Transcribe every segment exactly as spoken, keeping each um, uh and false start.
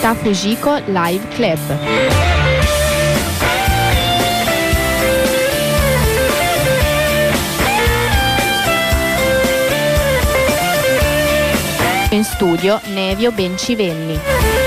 Città Fujiko Live Club. In studio Nevio Bencivenni.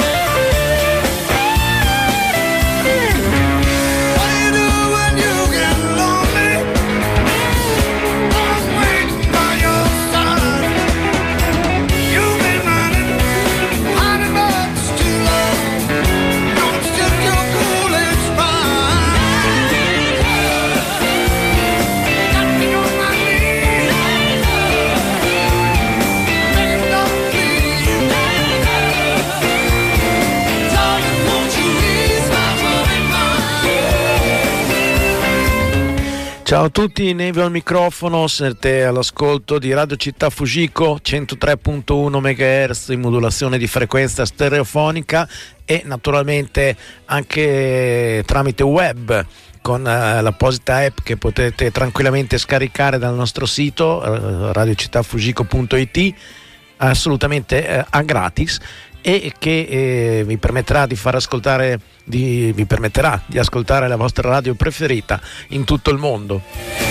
Ciao a tutti, Nevio al microfono, siete all'ascolto di Radio Città Fujiko, centotré virgola uno megahertz in modulazione di frequenza stereofonica e naturalmente anche tramite web con uh, l'apposita app che potete tranquillamente scaricare dal nostro sito uh, radio città fujiko punto it, assolutamente uh, a gratis, e che eh, vi permetterà di far ascoltare di, vi permetterà di ascoltare la vostra radio preferita in tutto il mondo.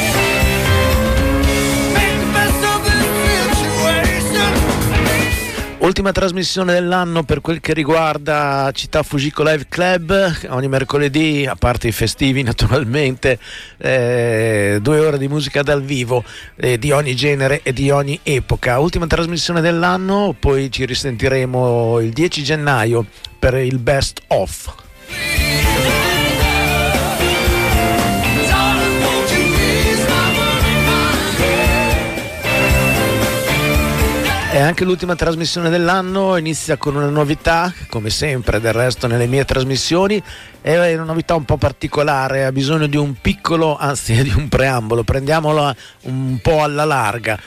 Ultima trasmissione dell'anno per quel che riguarda Città Fujiko Live Club, ogni mercoledì, a parte i festivi naturalmente, eh, due ore di musica dal vivo eh, di ogni genere e di ogni epoca. Ultima trasmissione dell'anno, poi ci risentiremo il dieci gennaio per il Best Of. E anche l'ultima trasmissione dell'anno inizia con una novità, come sempre del resto nelle mie trasmissioni, è una novità un po' particolare, ha bisogno di un piccolo, anzi di un preambolo, prendiamola un po' alla larga.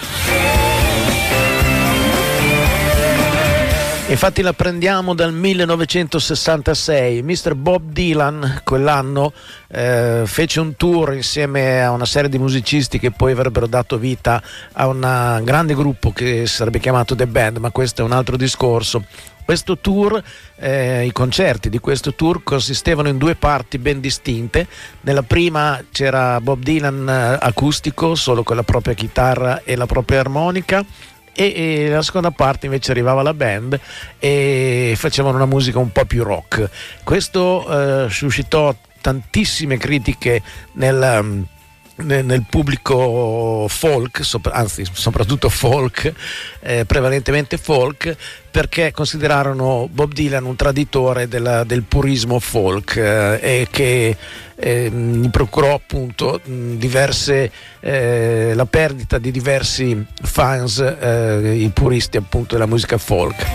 Infatti la prendiamo dal millenovecentosessantasei. mister Bob Dylan quell'anno eh, fece un tour insieme a una serie di musicisti che poi avrebbero dato vita a un grande gruppo che sarebbe chiamato The Band, ma questo è un altro discorso. Questo tour, eh, i concerti di questo tour consistevano in due parti ben distinte. Nella prima c'era Bob Dylan eh, acustico, solo con la propria chitarra e la propria armonica, e, e la seconda parte invece arrivava la band e facevano una musica un po' più rock. Questo eh, suscitò tantissime critiche nel, nel, nel pubblico folk, sopra, anzi soprattutto folk, eh, prevalentemente folk, perché considerarono Bob Dylan un traditore della, del purismo folk eh, e che eh, gli procurò appunto diverse eh, la perdita di diversi fans, eh, i puristi appunto della musica folk.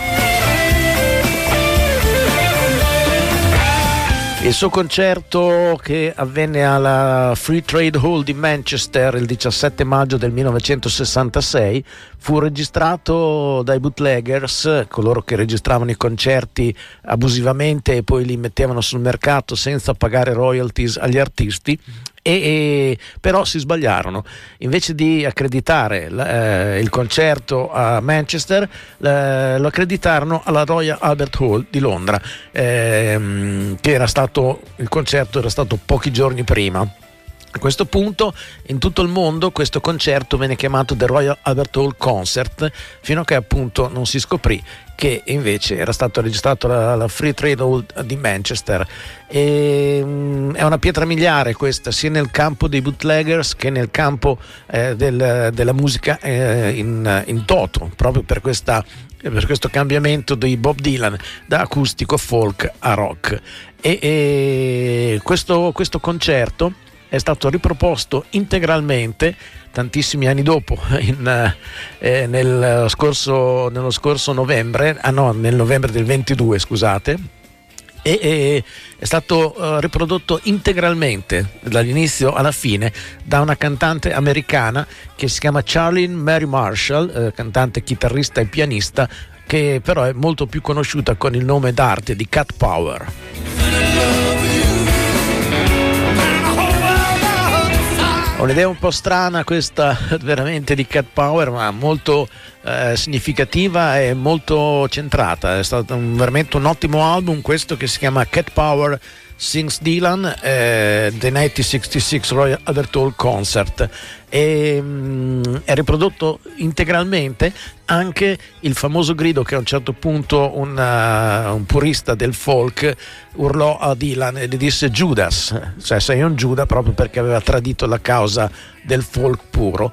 Il suo concerto, che avvenne alla Free Trade Hall di Manchester il diciassette maggio del millenovecentosessantasei, fu registrato dai bootleggers, coloro che registravano i concerti abusivamente e poi li mettevano sul mercato senza pagare royalties agli artisti. E, e però si sbagliarono, invece di accreditare eh, il concerto a Manchester eh, lo accreditarono alla Royal Albert Hall di Londra, ehm, che era stato, il concerto era stato pochi giorni prima. A questo punto in tutto il mondo questo concerto venne chiamato The Royal Albert Hall Concert, fino a che appunto non si scoprì che invece era stato registrato alla Free Trade Hall di Manchester. E, um, è una pietra miliare questa, sia nel campo dei bootleggers che nel campo eh, del, della musica eh, in, in toto, proprio per questa per questo cambiamento di Bob Dylan da acustico folk a rock. E, e questo, questo concerto è stato riproposto integralmente tantissimi anni dopo, in, eh, nel scorso, nello scorso novembre, ah no, nel novembre del ventidue, scusate, e, e è stato uh, riprodotto integralmente dall'inizio alla fine da una cantante americana che si chiama Charlene Mary Marshall, eh, cantante, chitarrista e pianista, che però è molto più conosciuta con il nome d'arte di Cat Power. Ho un'idea un po' strana questa veramente di Cat Power, ma molto eh, significativa e molto centrata. È stato un, veramente un ottimo album questo, che si chiama Cat Power Sings Dylan, eh, The millenovecentosessantasei Royal Albert Hall Concert, e mh, è riprodotto integralmente anche il famoso grido che a un certo punto un, uh, un purista del folk urlò a Dylan e gli disse Judas, cioè sei un Giuda, proprio perché aveva tradito la causa del folk puro.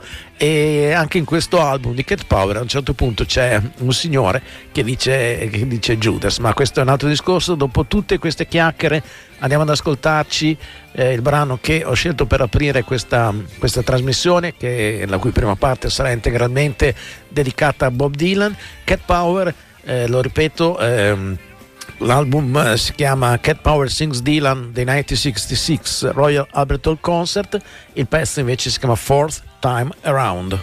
E anche in questo album di Cat Power a un certo punto c'è un signore che dice, che dice Judas, ma questo è un altro discorso. Dopo tutte queste chiacchiere andiamo ad ascoltarci eh, il brano che ho scelto per aprire questa, questa trasmissione, che, la cui prima parte sarà integralmente dedicata a Bob Dylan. Cat Power, eh, lo ripeto, ehm, l'album eh, si chiama Cat Power Sings Dylan The millenovecentosessantasei Royal Albert Hall Concert, il pezzo invece si chiama Fourth Time Around.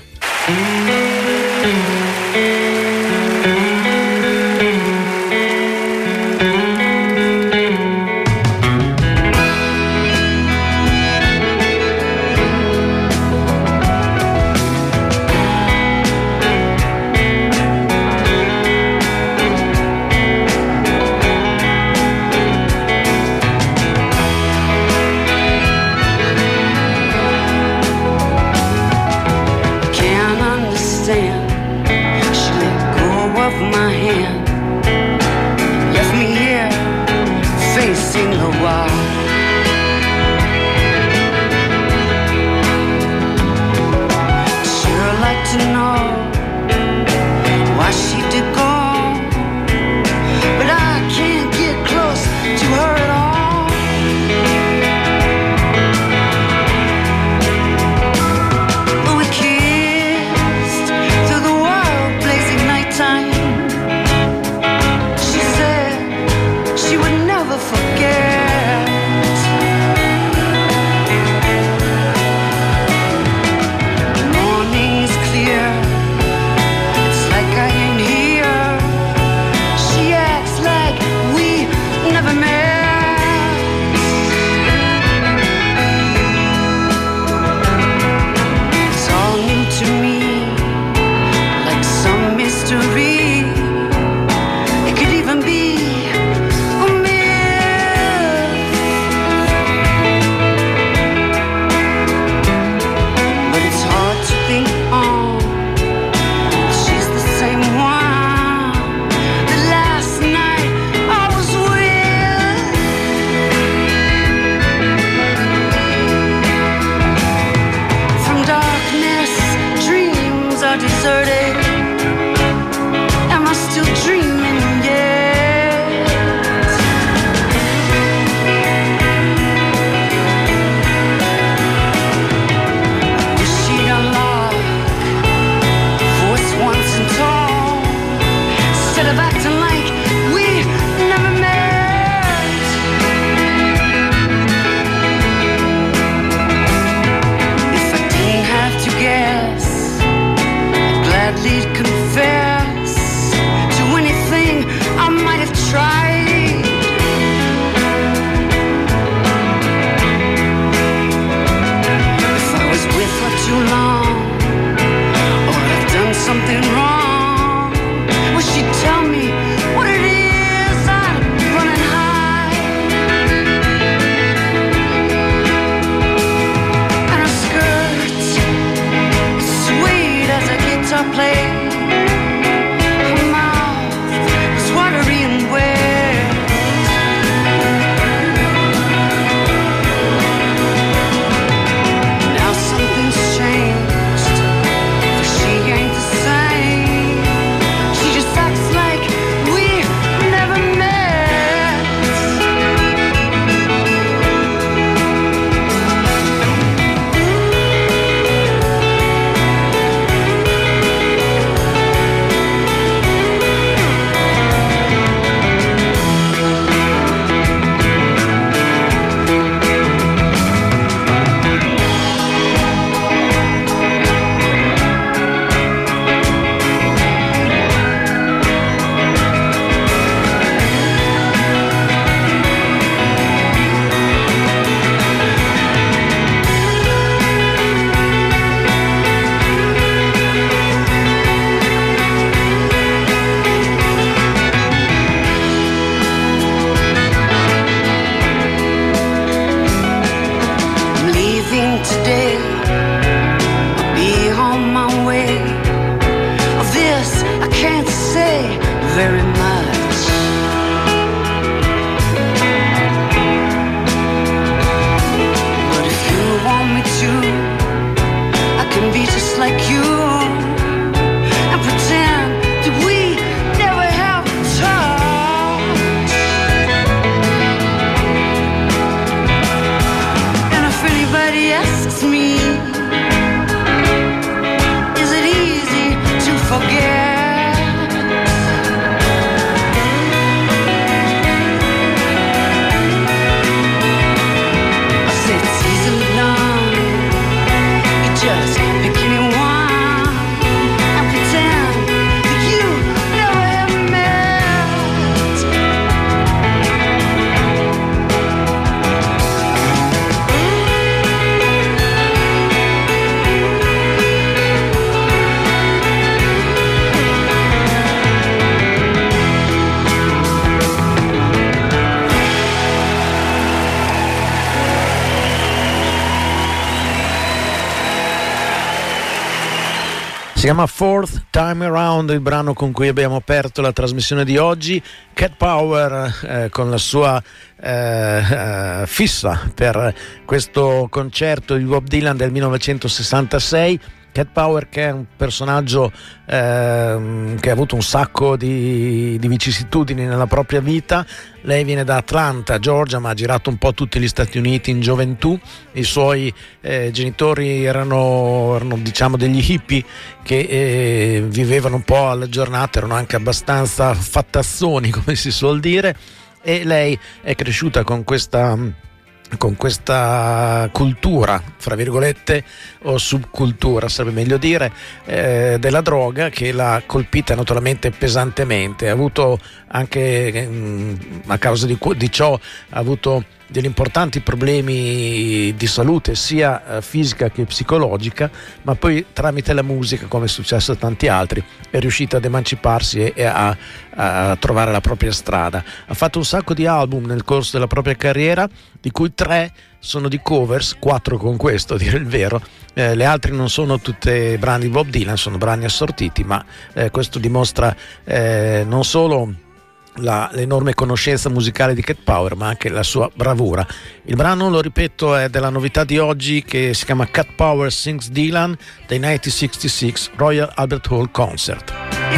Gladly just pick anyone and pretend that you never met. Si chiama Fourth Time Around, il brano con cui abbiamo aperto la trasmissione di oggi. Cat Power eh, con la sua eh, eh, fissa per questo concerto di Bob Dylan del millenovecentosessantasei. Cat Power, che è un personaggio eh, che ha avuto un sacco di, di vicissitudini nella propria vita. Lei viene da Atlanta, Georgia, ma ha girato un po' tutti gli Stati Uniti in gioventù. I suoi eh, genitori erano, erano diciamo degli hippie che eh, vivevano un po' alla giornata, erano anche abbastanza fattazzoni, come si suol dire, e lei è cresciuta con questa con questa cultura, fra virgolette, o subcultura sarebbe meglio dire, eh, della droga, che l'ha colpita naturalmente pesantemente. Ha avuto anche mh, a causa di, di ciò ha avuto degli importanti problemi di salute, sia eh, fisica che psicologica, ma poi tramite la musica, come è successo a tanti altri, è riuscita ad emanciparsi e, e a, a trovare la propria strada. Ha fatto un sacco di album nel corso della propria carriera, di cui tre sono di covers, quattro con questo a dire il vero. Eh, le altre non sono tutte brani di Bob Dylan, sono brani assortiti, ma eh, questo dimostra eh, non solo La, l'enorme conoscenza musicale di Cat Power, ma anche la sua bravura. Il brano, lo ripeto, è della novità di oggi, che si chiama Cat Power Sings Dylan, dei millenovecentosessantasei Royal Albert Hall Concert.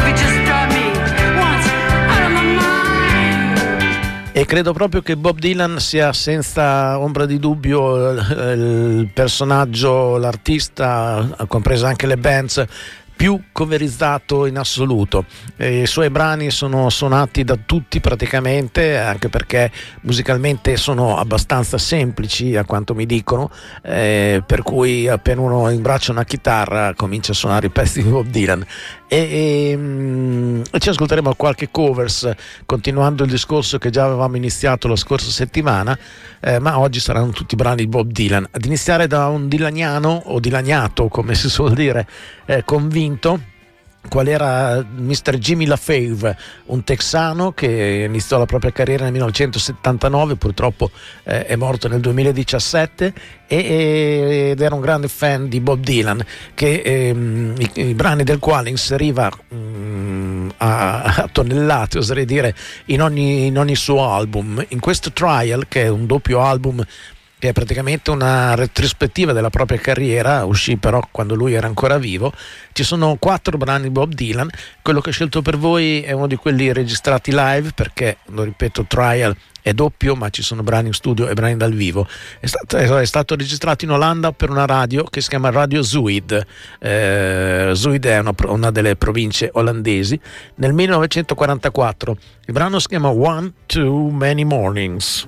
E credo proprio che Bob Dylan sia senza ombra di dubbio il, il personaggio, l'artista, compreso anche le bands, più coverizzato in assoluto. Eh, I suoi brani sono suonati da tutti praticamente, anche perché musicalmente sono abbastanza semplici, a quanto mi dicono, eh, per cui appena uno imbraccia una chitarra comincia a suonare i pezzi di Bob Dylan. E, e, mm, e ci ascolteremo qualche covers, continuando il discorso che già avevamo iniziato la scorsa settimana, eh, ma oggi saranno tutti brani di Bob Dylan, ad iniziare da un dilaniano, o dilaniato come si suol dire, eh, convinto, qual era mister Jimmy LaFave, un texano che iniziò la propria carriera nel millenovecentosettantanove, purtroppo eh, è morto nel duemiladiciassette, e, ed era un grande fan di Bob Dylan, che ehm, i, i brani del quale inseriva mh, a, a tonnellate, oserei dire, in ogni, in ogni suo album. In questo Trial, che è un doppio album, che è praticamente una retrospettiva della propria carriera, uscì però quando lui era ancora vivo, ci sono quattro brani di Bob Dylan. Quello che ho scelto per voi è uno di quelli registrati live, perché, lo ripeto, Trial è doppio, ma ci sono brani in studio e brani dal vivo. È stato, è stato registrato in Olanda per una radio che si chiama Radio Zuid. eh, Zuid è una, una delle province olandesi, nel millenovecentoquarantaquattro. Il brano si chiama One Too Many Mornings.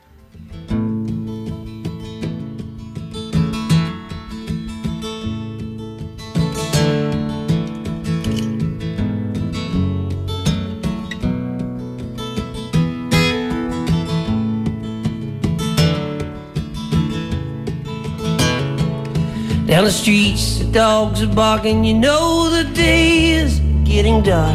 Down the streets, the dogs are barking. You know the day is getting dark.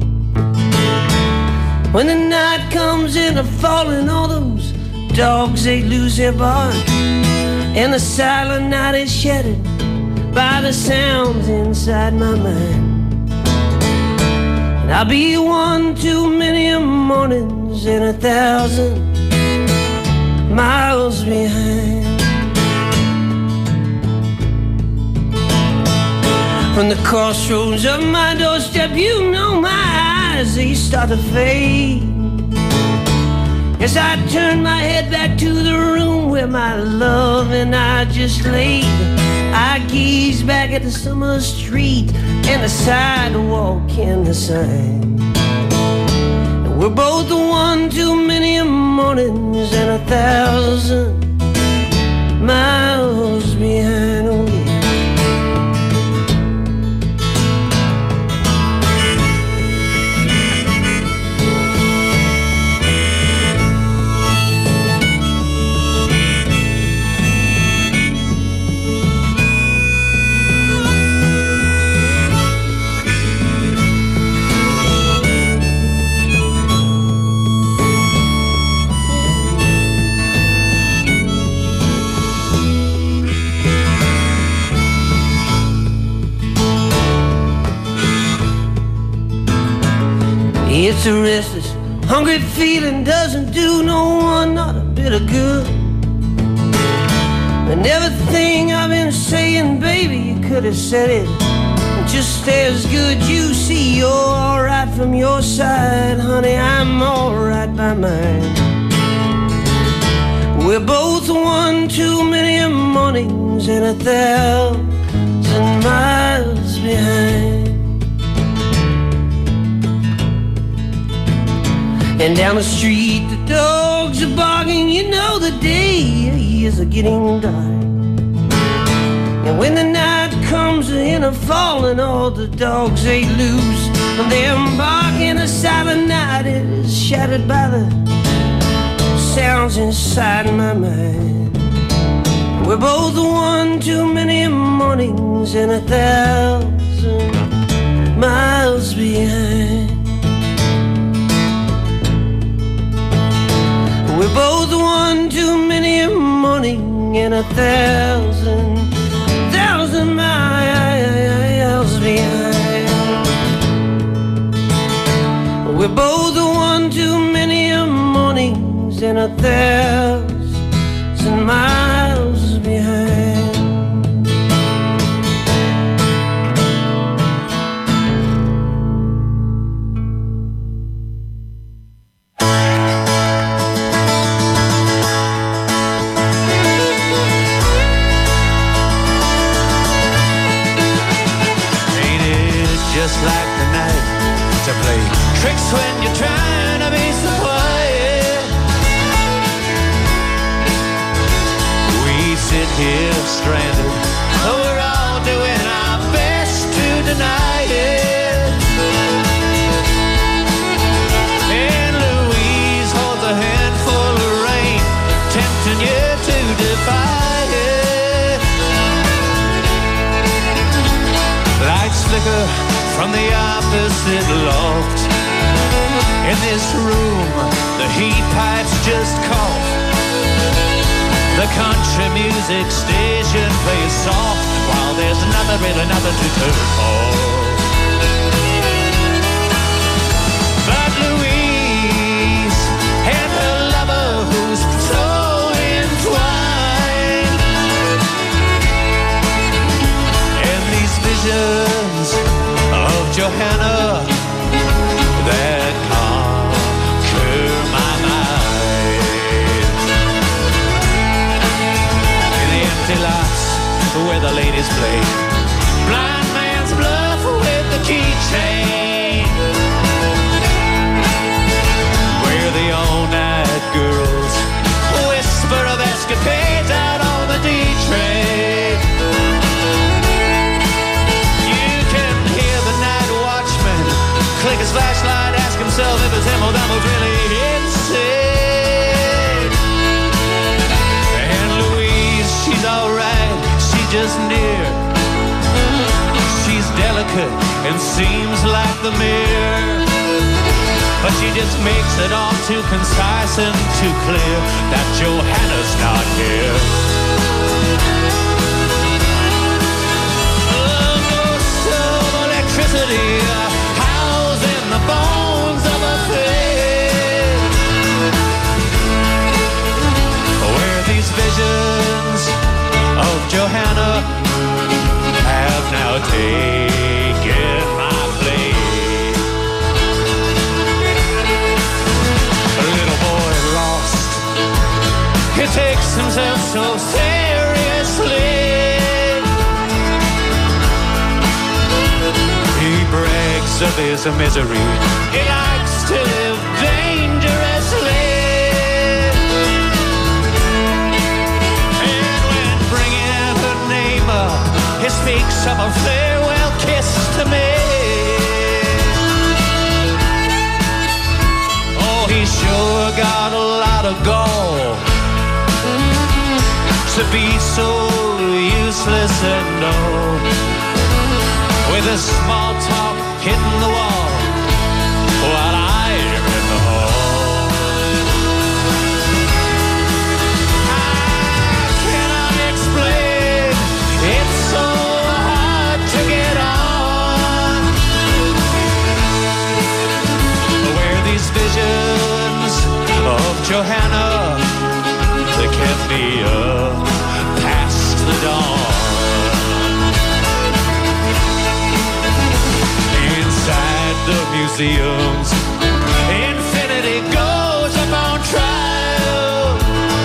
When the night comes in the falling autumns, dogs, they lose their bark. And the silent night is shattered by the sounds inside my mind. And I'll be one too many mornings and a thousand miles behind. From the crossroads of my doorstep, you know my eyes, they start to fade. As I turn my head back to the room where my love and I just laid, I gaze back at the summer street and the sidewalk and the sign. And we're both one too many mornings and a thousand miles behind. Oh, yeah. It's a restless, hungry feeling, doesn't do no one not a bit of good. And everything I've been saying, baby, you could have said it just as good. You see, you're alright from your side, honey, I'm alright by mine. We're both one too many mornings and a thousand miles behind. And down the street the dogs are barking, you know the day is getting dark. And when the night comes in a fall and all the dogs they loose, and they're barking, the silent night is shattered by the sounds inside my mind. We're both one too many mornings and a thousand miles behind. We're both one too many morning and a thousand, thousand miles behind. We're both one too many mornings and a thousand miles behind. Tricks when you're trying to be so quiet. We sit here stranded, but we're all doing our best to deny it. And Louise holds a handful of rain, tempting you to defy it. Lights flicker from the opposite loft. In this room, the heat pipes just cough. The country music station plays soft, while there's nothing, really nothing to turn off. But Louise and her lover, who's so entwined, and these visions of Johanna that conquer my mind. In the empty lots where the ladies play blind man's bluff with the keychain, where the all-night girls whisper of escapades out on the D-train. You can hear the night watchman click his flashlight, ask himself if his hemodynamo really insane. And Louise, she's alright, she's just near. She's delicate and seems like the mirror, but she just makes it all too concise and too clear that Johanna's not here. A ghost of electricity in the bones of a thing, where these visions of Johanna have now taken my place. A little boy lost, he takes himself so seriously. He brags of his misery, he likes to live dangerously. And when bringing her name up, he speaks of a farewell kiss to me. Oh, he sure got a lot of gall to be so useless and old, with a small talk hitting the wall while I'm in the hall. I cannot explain, it's so hard to get on, Johanna that kept me up past the dawn. Inside the museums, infinity goes up on trial.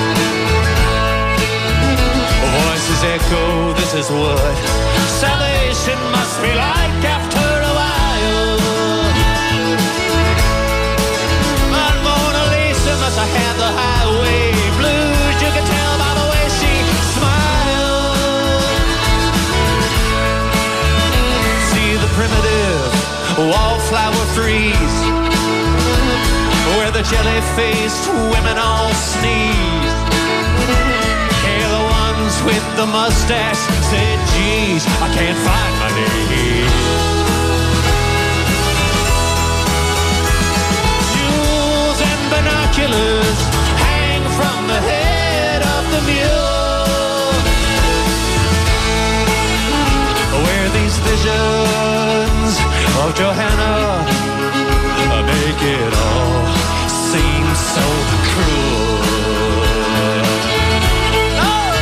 Voices echo, this is what salvation must be like after a while. But Mona Lisa must have had the highway blues. You can tell by the way she smiled. See the primitive wallflower freeze, where the jelly-faced women all sneeze. Hey, the ones with the mustache said, geez, I can't find my name. Jewels and binoculars hang from the head of the mule, where these visions of Johanna make it all seem so cruel. Oh!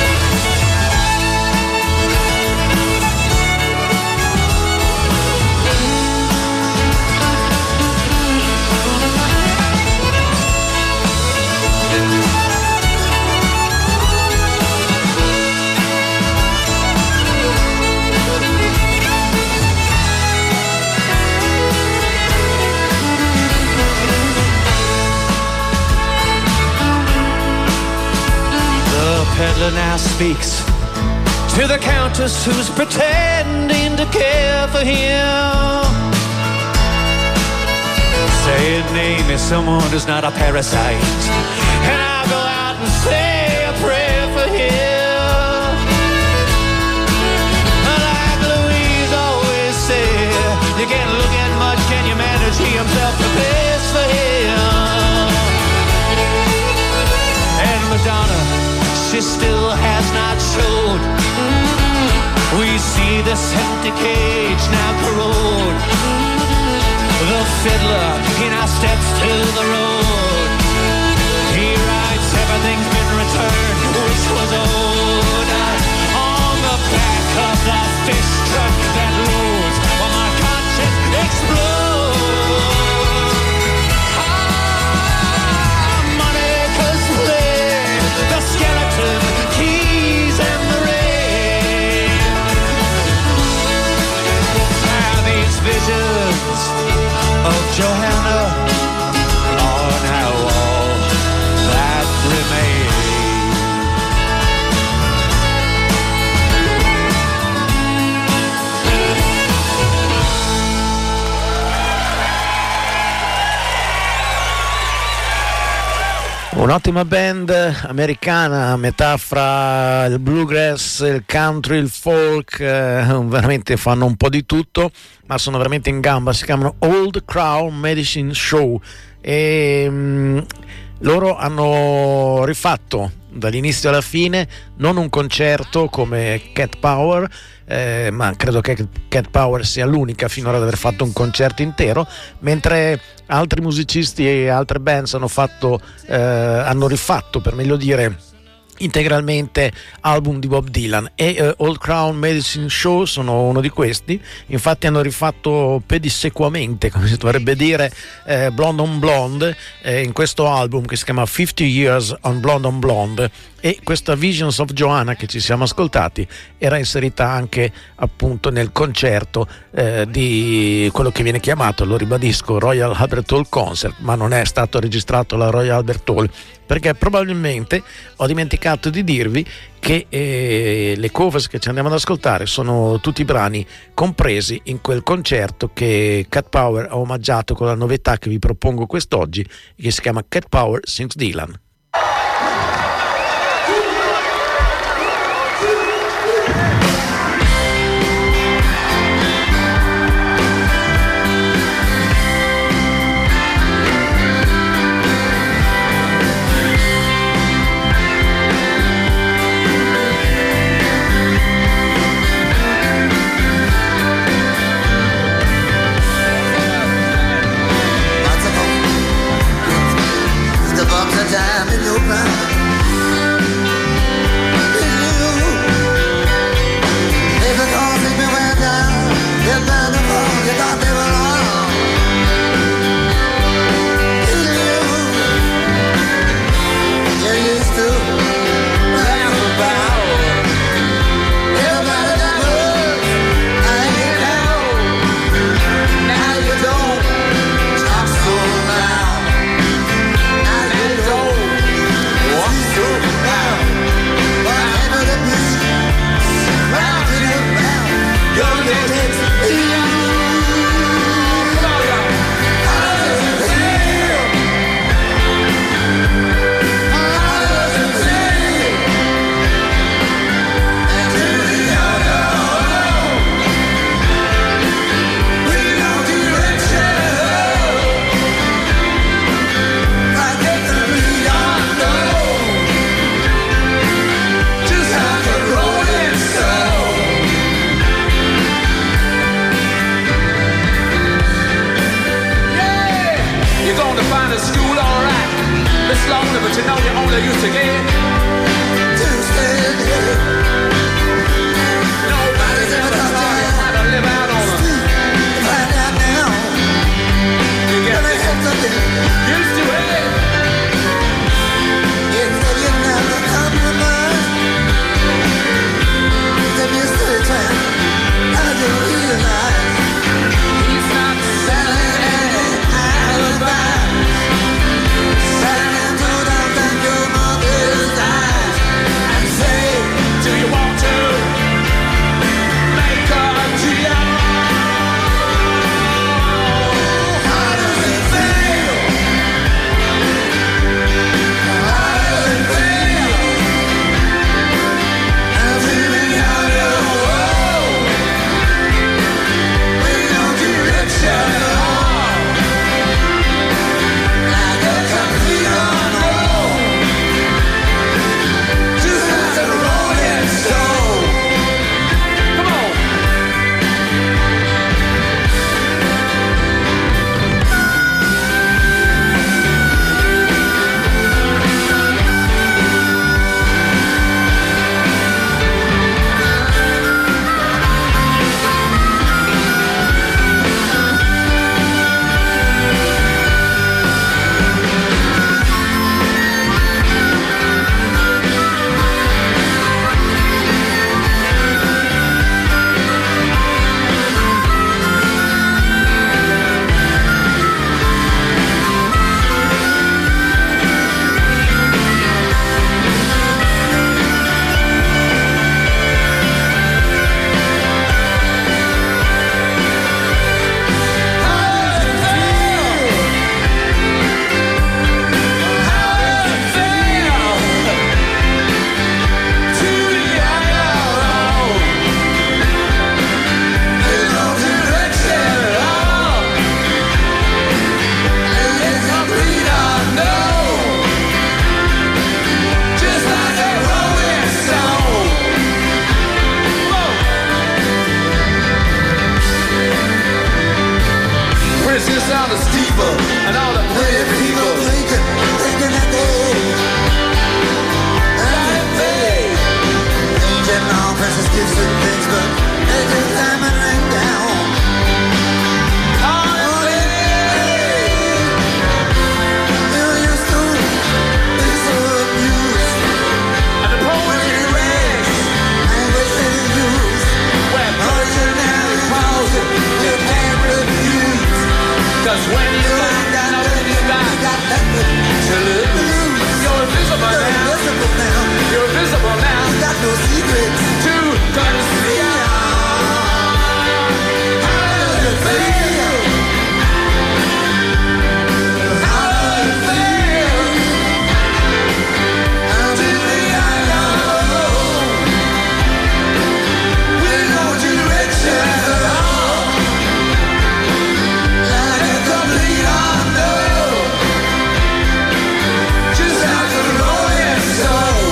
Peddler now speaks to the countess who's pretending to care for him, saying name is someone who's not a parasite, and I'll go out and say a prayer for him. Like Louise always said, you can't look at much, can you manage? He himself prepares for him. And Madonna, she still has not showed. We see this empty cage now corrode. The fiddler, he now steps to the road. He writes, everything's been returned, which was owed. On the back of the fish truck that loads, while my conscience explodes. Keys and the rain. Now these visions of Johanna are now all that remain. Un'ottima band americana, a metà fra il bluegrass, il country, il folk, eh, veramente fanno un po' di tutto, ma sono veramente in gamba. Si chiamano Old Crow Medicine Show e mh, loro hanno rifatto dall'inizio alla fine non un concerto come Cat Power, eh, ma credo che Cat Power sia l'unica finora ad aver fatto un concerto intero, mentre altri musicisti e altre bands hanno fatto eh, hanno rifatto, per meglio dire, integralmente album di Bob Dylan, e uh, Old Crown Medicine Show sono uno di questi. Infatti hanno rifatto pedissequamente, come si dovrebbe dire, eh, Blonde on Blonde eh, in questo album che si chiama fifty years on Blonde on Blonde, e questa Visions of Johanna che ci siamo ascoltati era inserita anche appunto nel concerto eh, di quello che viene chiamato, lo ribadisco, Royal Albert Hall Concert, ma non è stato registrato alla Royal Albert Hall, perché probabilmente ho dimenticato di dirvi che eh, le covers che ci andiamo ad ascoltare sono tutti brani compresi in quel concerto che Cat Power ha omaggiato con la novità che vi propongo quest'oggi, che si chiama Cat Power Sings Dylan. The bumps you know you only used to get two steps. Nobody's ever taught you how to live out on them. Find out now. You get used to it. You said you never compromise. Then you stood time. How do you realize he's not selling any alibis? Selling to the back your mother's eyes. And say, do you want to make a deal? How does it feel? How does it feel? I'm feeling out of the world. We don't direction at all. Like a complete unknown. Just like a rolling stone. Come on. Princess on the steeple and all the pretty people thinking, thinking that they that they getting all precious gifts and things, but they just diamond ring down. Oh, they you used to be so abused, and the poetry rags language they use. When ordinary poses you can't refuse. Cause when you find out that you got nothing to lose, you're invisible now. You're invisible now. You got no secrets to conceal. How does it feel? How does it feel? To be alone with no direction at all. Like a complete unknown. Just like a rolling stone.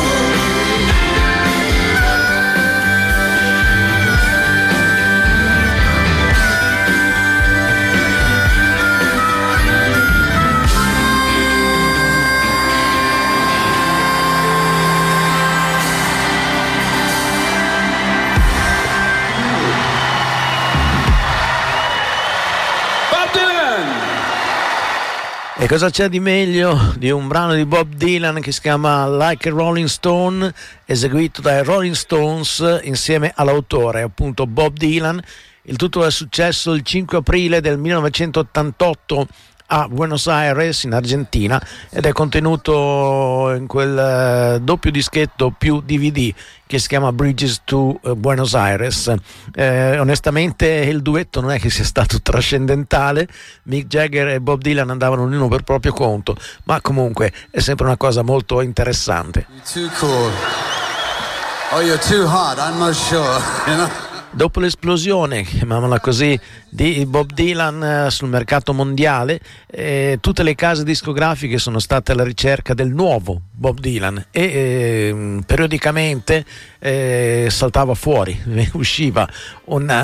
Bob Dylan! E cosa c'è di meglio di un brano di Bob Dylan che si chiama Like a Rolling Stone, eseguito dai Rolling Stones insieme all'autore, appunto Bob Dylan. Il tutto è successo il cinque aprile del millenovecentottantotto a Buenos Aires, in Argentina, ed è contenuto in quel uh, doppio dischetto più D V D che si chiama Bridges to uh, Buenos Aires. Eh, onestamente il duetto non è che sia stato trascendentale, Mick Jagger e Bob Dylan andavano ognuno per proprio conto, ma comunque è sempre una cosa molto interessante. You're too cool. Oh, you're too hot, I'm not sure, you know? Dopo l'esplosione, chiamiamola così, di Bob Dylan eh, sul mercato mondiale, eh, tutte le case discografiche sono state alla ricerca del nuovo Bob Dylan e eh, periodicamente eh, saltava fuori, usciva una,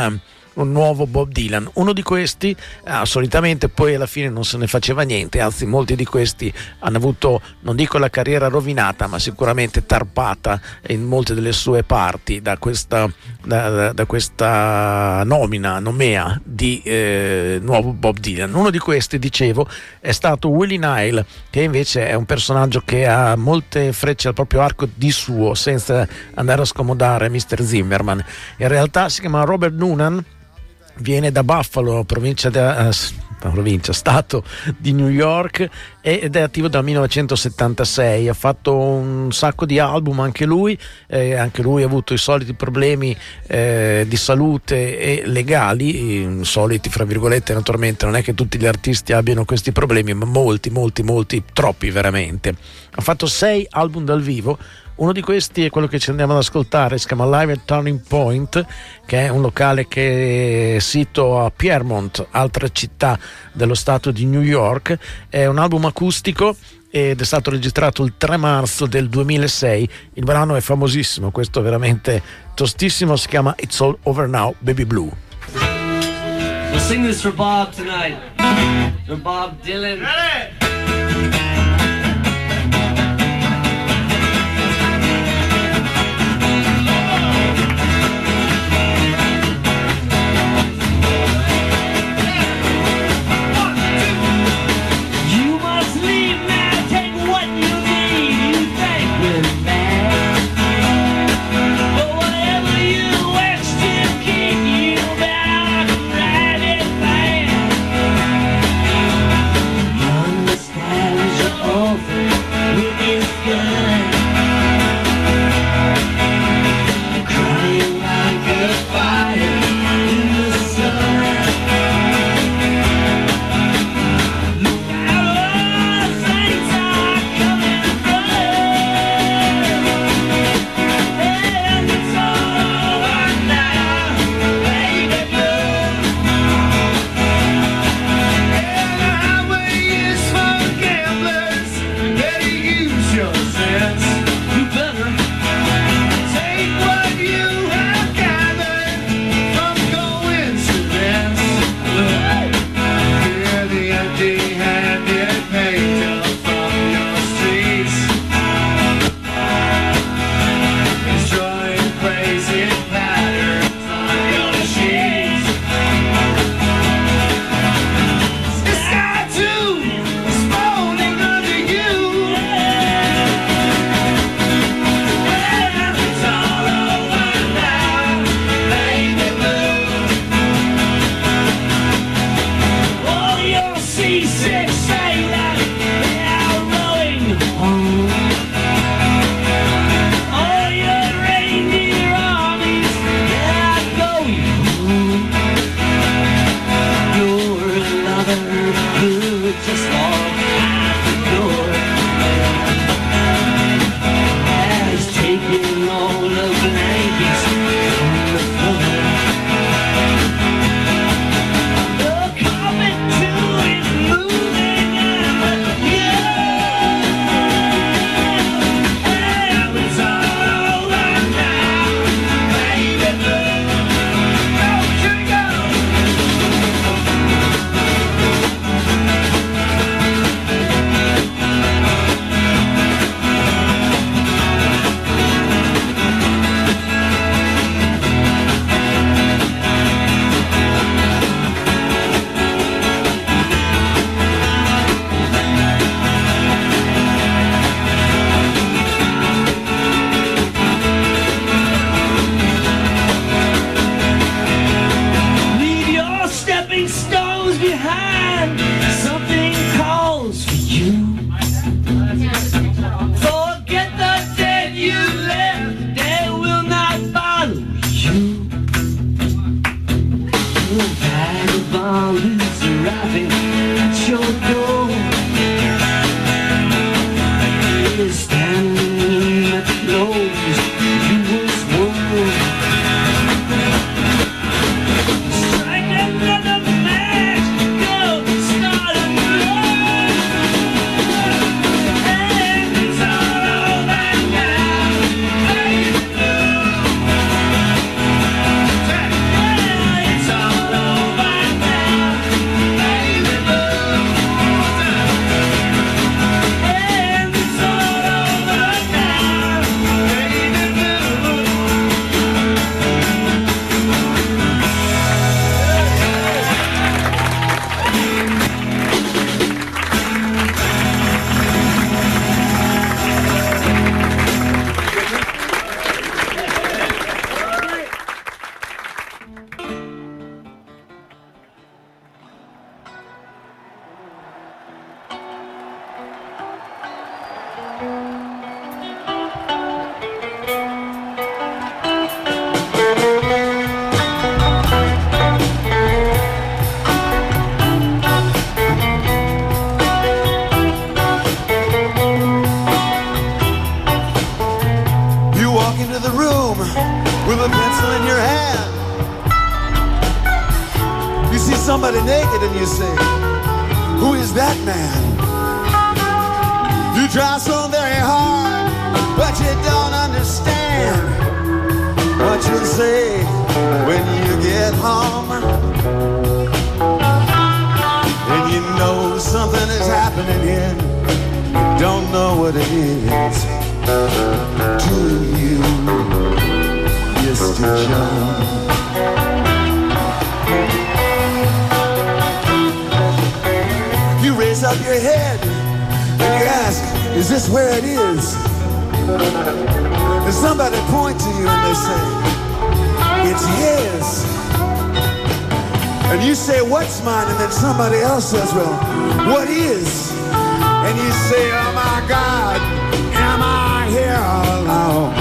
un nuovo Bob Dylan. Uno di questi ah, solitamente poi alla fine non se ne faceva niente, anzi molti di questi hanno avuto, non dico la carriera rovinata, ma sicuramente tarpata in molte delle sue parti da questa, da, da questa nomina, nomea di eh, nuovo Bob Dylan. Uno di questi, dicevo, è stato Willie Nile, che invece è un personaggio che ha molte frecce al proprio arco di suo, senza andare a scomodare mister Zimmerman. In realtà si chiama Robert Noonan, viene da Buffalo, provincia, da, uh, provincia stato di New York, ed è attivo dal millenovecentosettantasei. Ha fatto un sacco di album anche lui, eh, anche lui ha avuto i soliti problemi eh, di salute e legali, soliti fra virgolette, naturalmente non è che tutti gli artisti abbiano questi problemi, ma molti, molti, molti, troppi veramente. Ha fatto sei album dal vivo. Uno di questi è quello che ci andiamo ad ascoltare, si chiama Live at Turning Point, che è un locale che è sito a Piermont, altra città dello stato di New York. È un album acustico ed è stato registrato il tre marzo del duemilasei. Il brano è famosissimo, questo è veramente tostissimo, si chiama It's All Over Now, Baby Blue. We'll sing this for Bob tonight. For Bob Dylan. Ready? It's all somebody naked and you say, who is that man? You try so very hard, but you don't understand what you say when you get home. And you know something is happening here, you don't know what it is. To you, Mister Jones. You raise up your head and you ask, is this where it is? And somebody point to you and they say, it's his. And you say, what's mine? And then somebody else says, well, what is? And you say, oh my God, am I here all alone?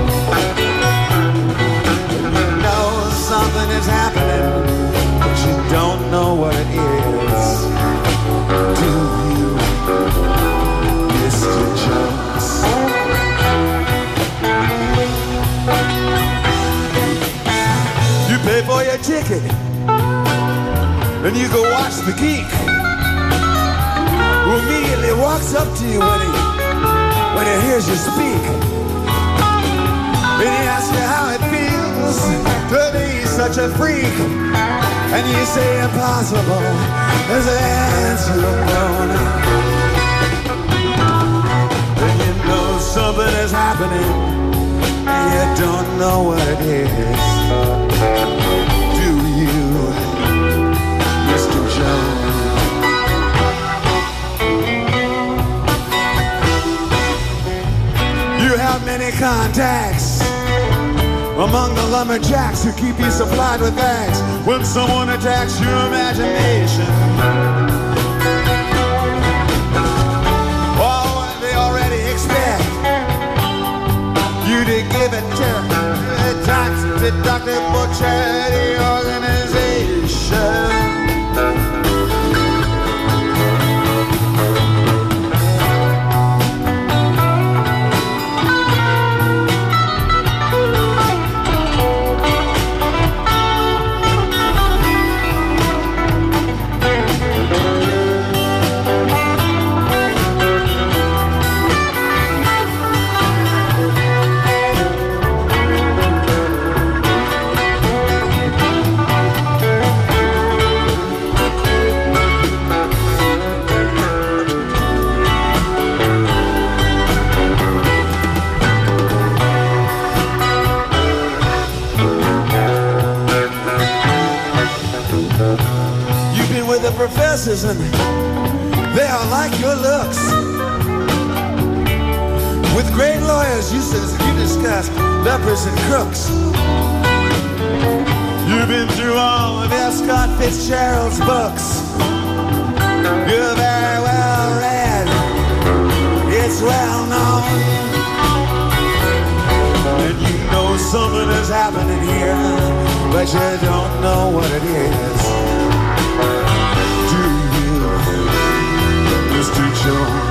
You know something is happening, but you don't know what it is. Do you, Mister Jones? You pay for your ticket, and you go watch the geek, who immediately walks up to you when he, when he hears you speak. And he asks you how it feels to be such a freak. And you say impossible as an answer alone. And you know something is happening, and you don't know what it is. Do you, Mister Jones? You have many contacts among the lumberjacks who keep you supplied with bags when someone attacks your imagination. Oh, they already expect you to give it to a tax-deductible charity organization. Professors and they are like your looks. With great lawyers, you, you discuss lepers and crooks. You've been through all of F. Scott Fitzgerald's books. You're very well read. It's well known. And you know something is happening here, but you don't know what it is. Mister Jones.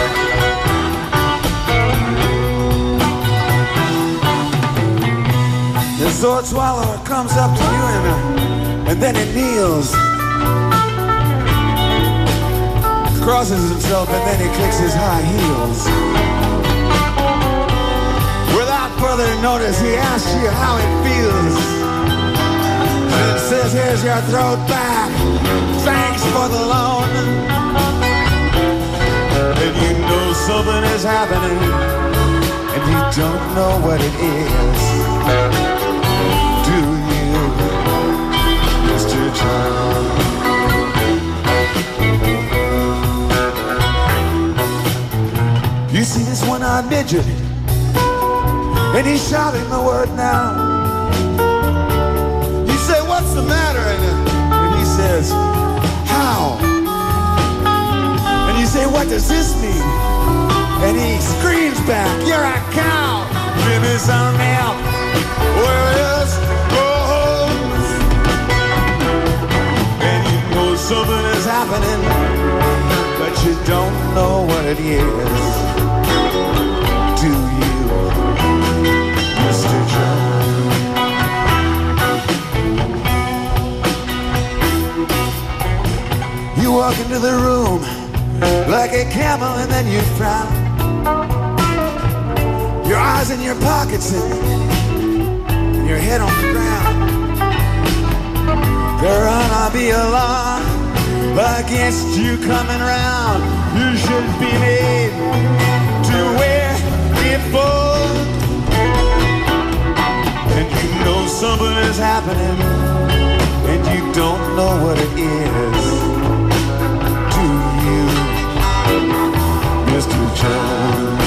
The sword swallower comes up to you and, uh, and then he kneels, crosses himself, and then he clicks his high heels. Without further notice, he asks you how it feels. And says, here's your throat back. Thanks for the loan. And you know something is happening, and you don't know what it is. Do you, Mister Jones? You see this one-eyed midget, and he's shouting the word now. You say, what's the matter? And, and he says, how? You say, what does this mean? And he screams back, you're a cow. Give me some milk. Where is gold? And you know something is happening, but you don't know what it is. Do you, Mister Jones? walk into the room like a camel and then you frown. Your eyes in your pockets and your head on the ground. There ought not be a law against you coming round. You should be made to wear it full. And you know something is happening and you don't know what it is. Do you, Mister Jones?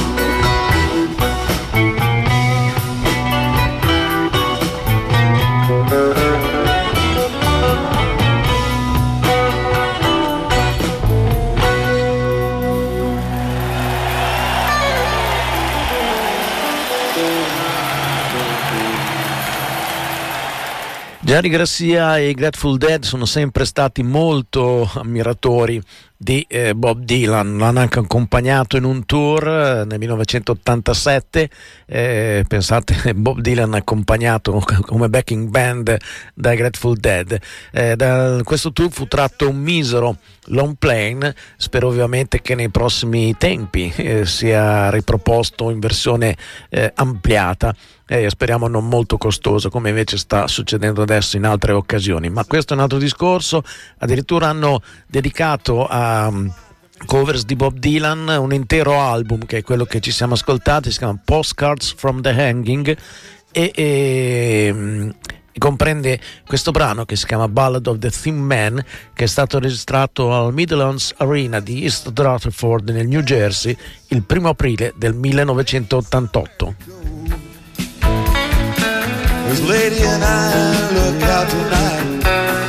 Jerry Garcia e i Grateful Dead sono sempre stati molto ammiratori di eh, Bob Dylan, l'hanno anche accompagnato in un tour eh, nel millenovecentottantasette, eh, pensate, Bob Dylan accompagnato come backing band dai Grateful Dead. Eh, da questo tour fu tratto un misero long plane, spero ovviamente che nei prossimi tempi eh, sia riproposto in versione eh, ampliata, e eh, speriamo non molto costoso come invece sta succedendo adesso in altre occasioni, ma questo è un altro discorso. Addirittura hanno dedicato a covers di Bob Dylan un intero album, che è quello che ci siamo ascoltati, si chiama Postcards from the Hanging, e, e comprende questo brano che si chiama Ballad of the Thin Man, che è stato registrato al Midlands Arena di East Rutherford nel New Jersey il primo aprile del millenovecentottantotto. This lady and I look out tonight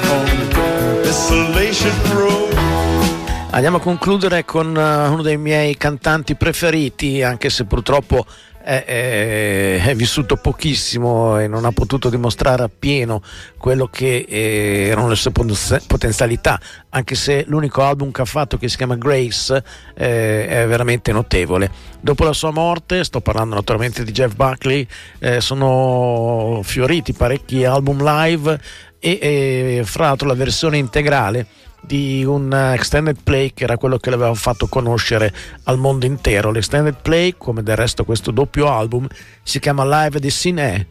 on Desolation Road. Andiamo a concludere con uh, uno dei miei cantanti preferiti, anche se purtroppo è, è, è vissuto pochissimo e non ha potuto dimostrare appieno quello che eh, erano le sue potenzialità, anche se l'unico album che ha fatto, che si chiama Grace, eh, è veramente notevole. Dopo la sua morte, sto parlando naturalmente di Jeff Buckley, eh, sono fioriti parecchi album live e, e fra l'altro la versione integrale di un extended play che era quello che l'aveva fatto conoscere al mondo intero. L'extended play, come del resto questo doppio album, si chiama Live at the Cine.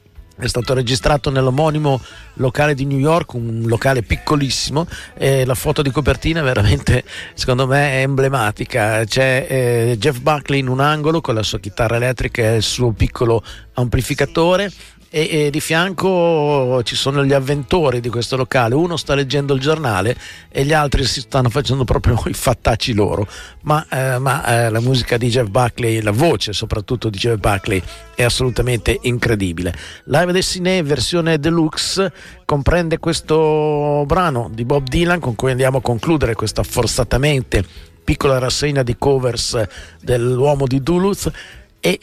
È stato registrato nell'omonimo locale di New York, un locale piccolissimo, e la foto di copertina veramente, secondo me, è emblematica. C'è eh, Jeff Buckley in un angolo con la sua chitarra elettrica e il suo piccolo amplificatore, e, e di fianco ci sono gli avventori di questo locale. Uno sta leggendo il giornale e gli altri si stanno facendo proprio i fattacci loro, ma, eh, ma eh, la musica di Jeff Buckley, la voce soprattutto di Jeff Buckley, è assolutamente incredibile. Live at Cine versione deluxe comprende questo brano di Bob Dylan, con cui andiamo a concludere questa forzatamente piccola rassegna di covers dell'uomo di Duluth. E,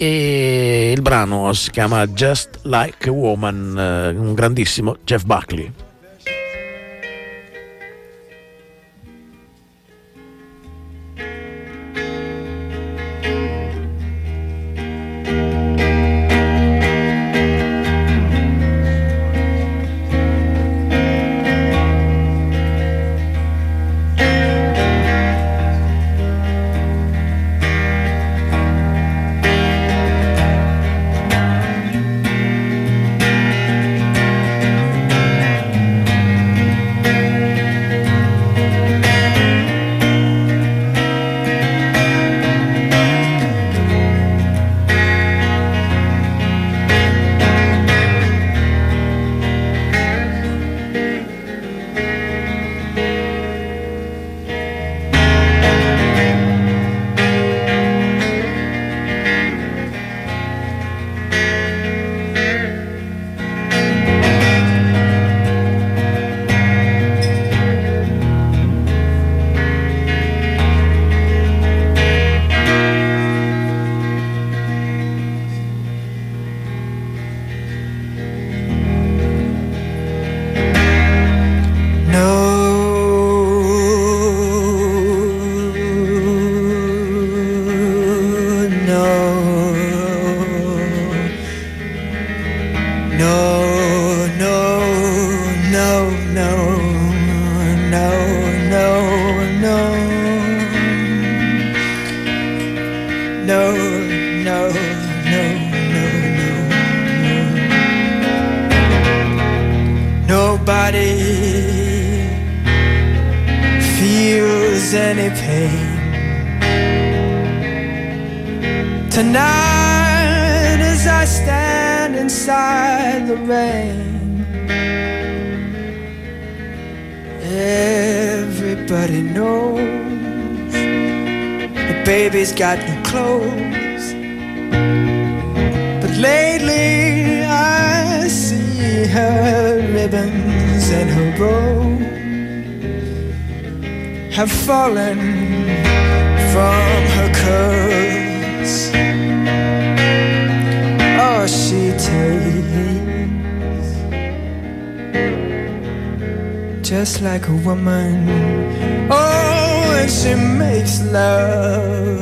e il brano si chiama Just Like a Woman, un grandissimo Jeff Buckley. no, no, no, feels any pain. Tonight as I stand inside the rain, everybody knows the baby's got new clothes. But lately I see her ribbons and her bow have fallen from her curls. Oh, she takes just like a woman. Oh, and she makes love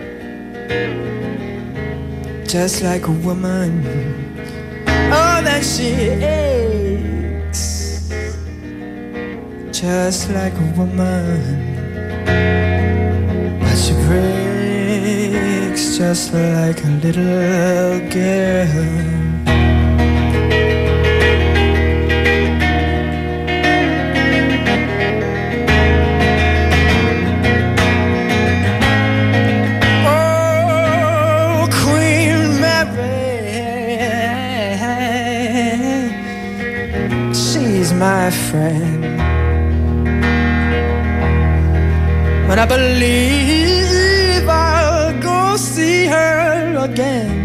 just like a woman. Oh, then she aches just like a woman. But she breaks just like a little girl. My friend, but I believe I'll go see her again.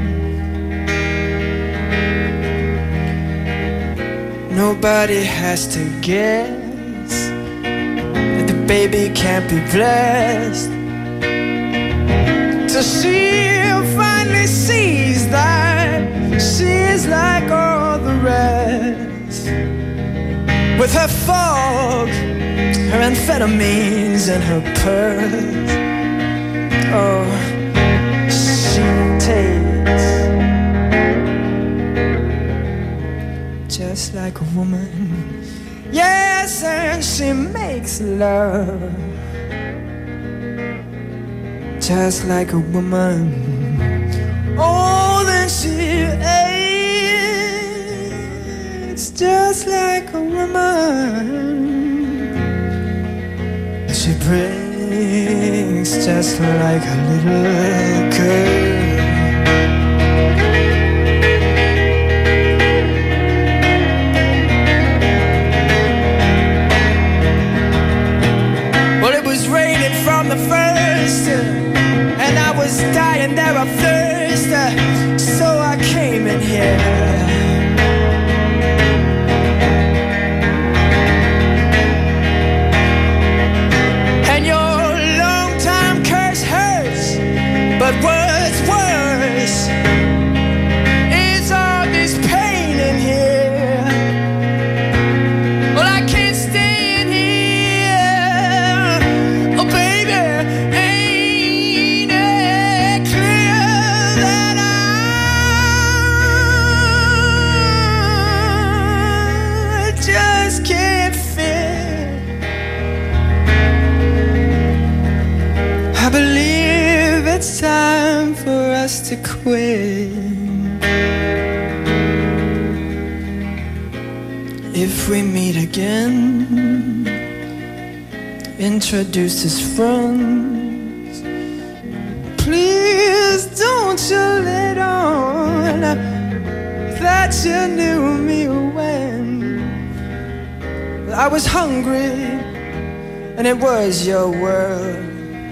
Nobody has to guess that the baby can't be blessed till she finally sees that she's like all the rest. With her fog, her amphetamines and her pearls. Oh, she takes just like a woman. Yes, and she makes love just like a woman. Oh, then she aches just like a woman. She breaks just like a little girl. Well, it was raining from the first, and I was dying there of thirst, so I came in here. But what's worse is all this pain in here. Well, I can't stay in here. Oh, baby, ain't it clear that I just can't fit? I believe it's time for us to quit. If we meet again, introduce as friends. Please don't you let on that you knew me when I was hungry and it was your world.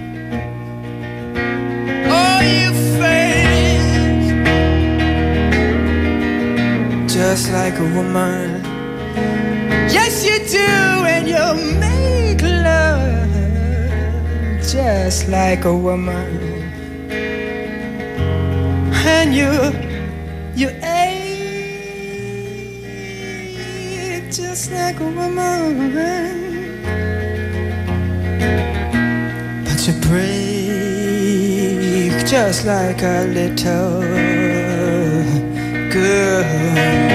Just like a woman. Yes, you do, and you make love just like a woman. And you, you ache just like a woman. But you break just like a little girl.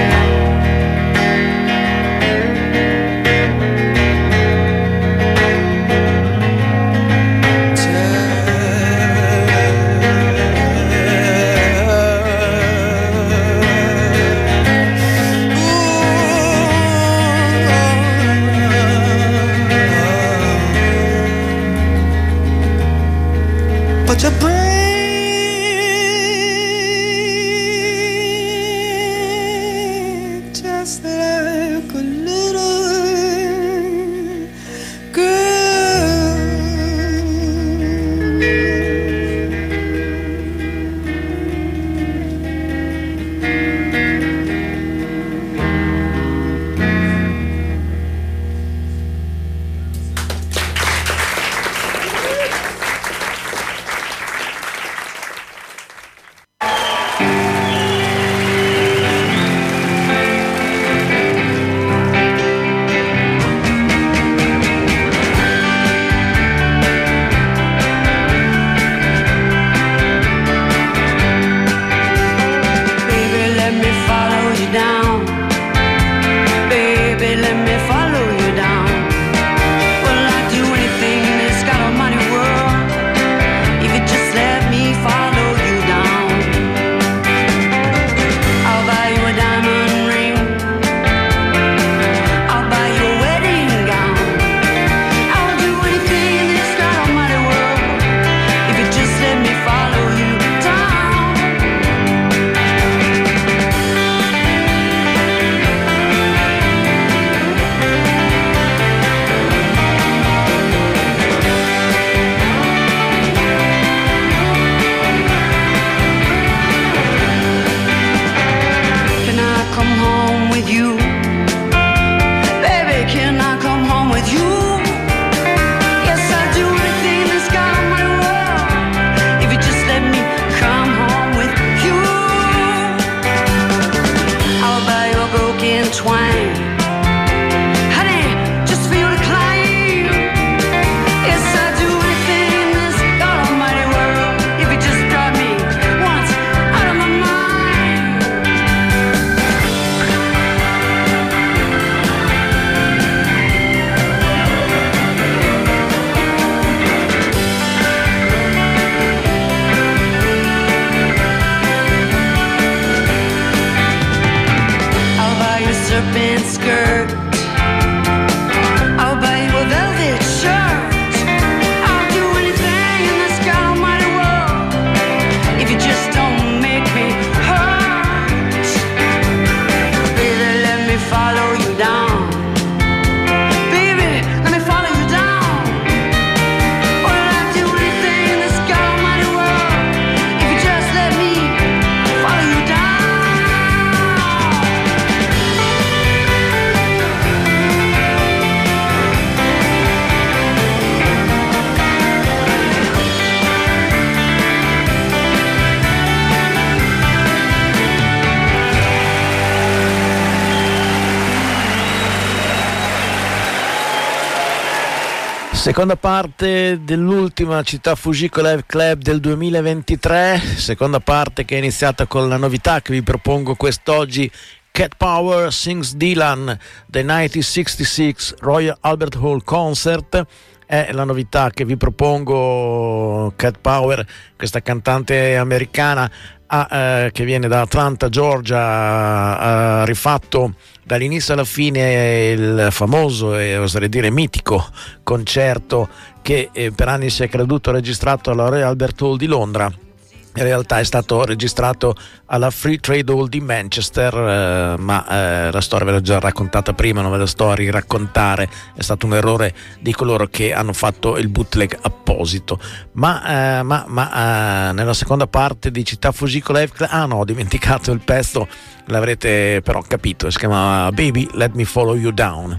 Seconda parte dell'ultima Città Fujiko Live Club del duemilaventitré, seconda parte che è iniziata con la novità che vi propongo quest'oggi, Cat Power Sings Dylan, The millenovecentosessantasei Royal Albert Hall Concert. È la novità che vi propongo. Cat Power, questa cantante americana ha, eh, che viene da Atlanta, Georgia, ha rifatto dall'inizio alla fine il famoso e oserei dire mitico concerto che eh, per anni si è creduto registrato alla Royal Albert Hall di Londra. In realtà è stato registrato alla Free Trade Hall di Manchester, eh, ma eh, la storia ve l'ho già raccontata prima, non ve la sto a riraccontare, è stato un errore di coloro che hanno fatto il bootleg apposito. Ma, eh, ma, ma eh, nella seconda parte di Città Fujiko Live Club, ah no, ho dimenticato il pezzo, l'avrete però capito, si chiama Baby Let Me Follow You Down.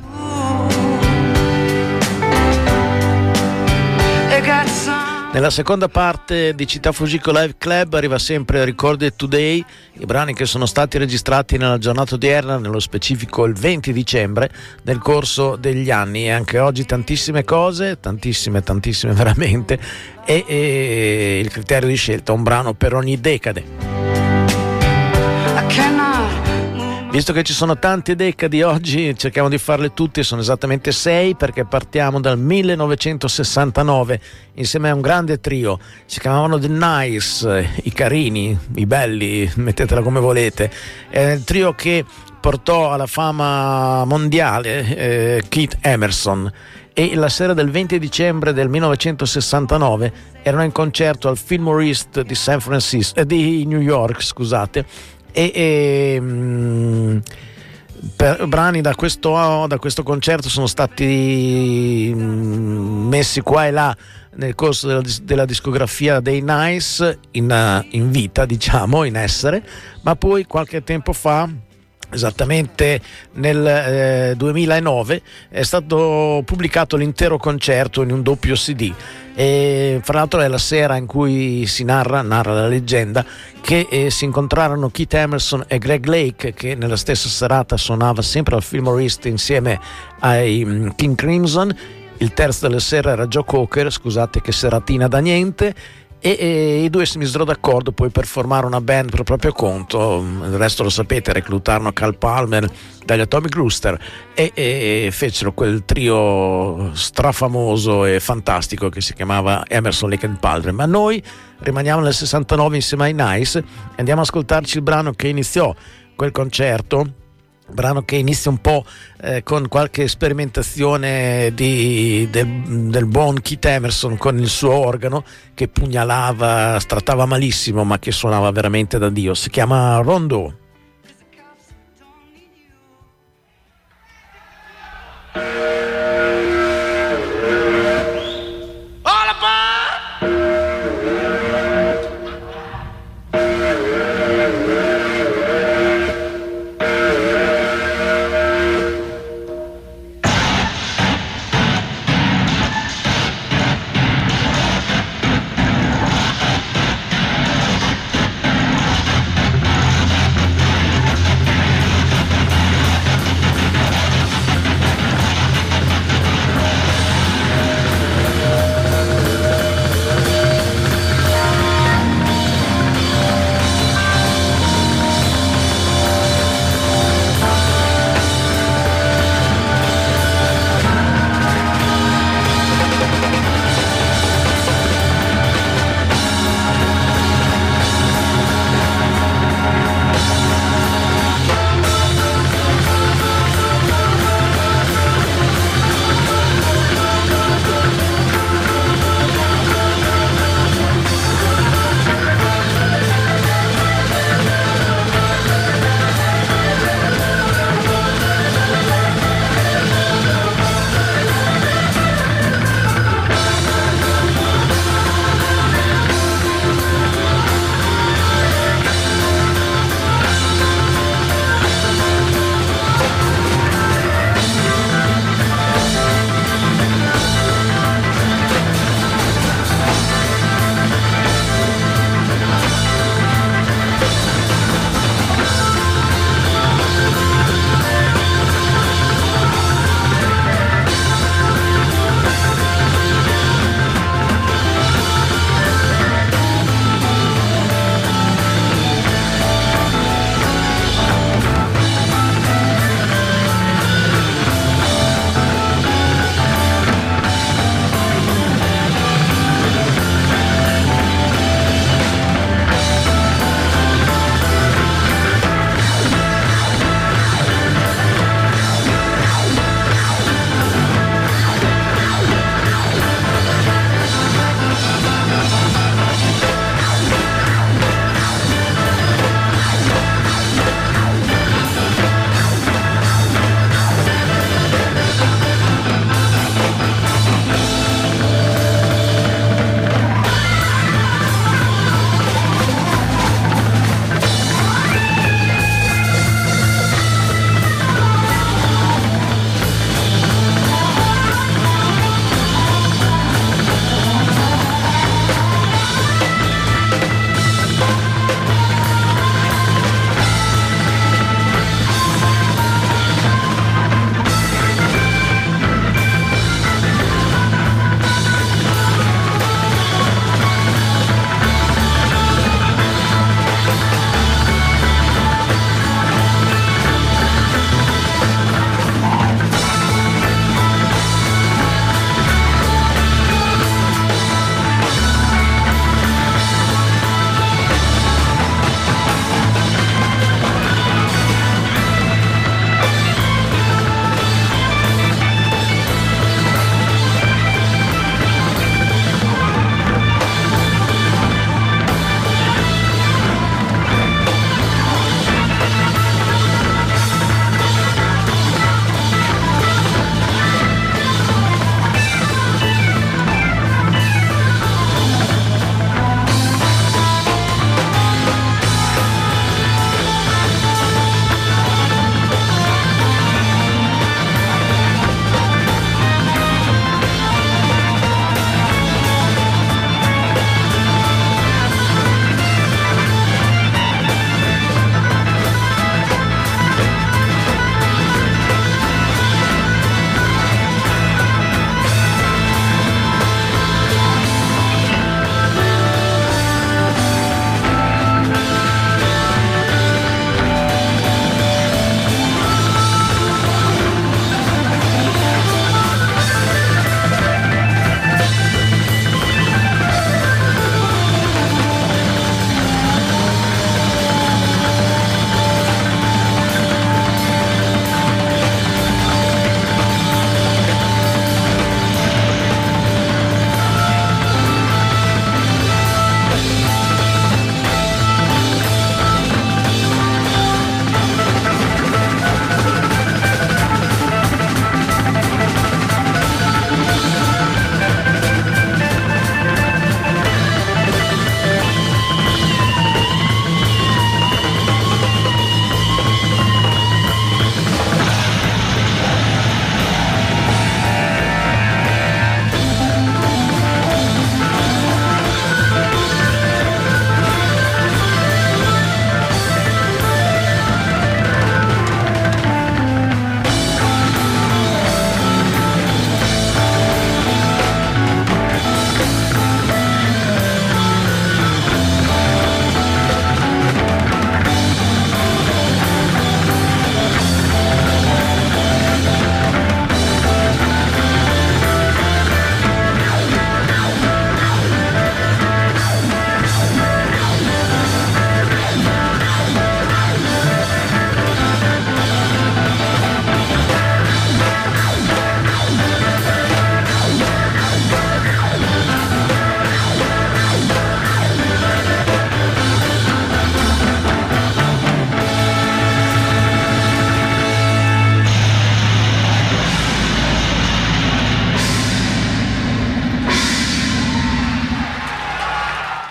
Nella seconda parte di Città Fujiko Live Club arriva sempre Recorded Today, i brani che sono stati registrati nella giornata odierna, nello specifico il venti dicembre, nel corso degli anni, e anche oggi tantissime cose, tantissime, tantissime veramente, e, e il criterio di scelta, un brano per ogni decade. Visto che ci sono tante decadi oggi, cerchiamo di farle tutte, sono esattamente sei, perché partiamo dal millenovecentosessantanove insieme a un grande trio, si chiamavano The Nice, i carini, i belli, mettetela come volete. È il trio che portò alla fama mondiale eh, Keith Emerson, e la sera del venti dicembre del millenovecentosessantanove erano in concerto al Fillmore East di San Francisco, eh, di New York, scusate. E, e mh, per, brani da questo, da questo concerto sono stati mh, messi qua e là nel corso della, della discografia dei Nice in, in vita, diciamo, in essere, ma poi qualche tempo fa, esattamente nel eh, duemilanove, è stato pubblicato l'intero concerto in un doppio C D. E fra l'altro è la sera in cui si narra, narra la leggenda, che eh, si incontrarono Keith Emerson e Greg Lake, che nella stessa serata suonava sempre al Fillmore East insieme ai um, King Crimson. Il terzo della sera era Joe Cocker, scusate che seratina da niente, e, e i due si misero d'accordo poi per formare una band per proprio conto. Il resto lo sapete, reclutarono Carl Palmer dagli Atomic Rooster e, e fecero quel trio strafamoso e fantastico che si chiamava Emerson, Lake and Palmer. Ma noi rimaniamo nel sessantanove insieme ai Nice e andiamo ad ascoltarci il brano che iniziò quel concerto, brano che inizia un po' eh, con qualche sperimentazione di, del, del buon Keith Emerson con il suo organo che pugnalava, strattava malissimo, ma che suonava veramente da Dio. Si chiama Rondeau. Thank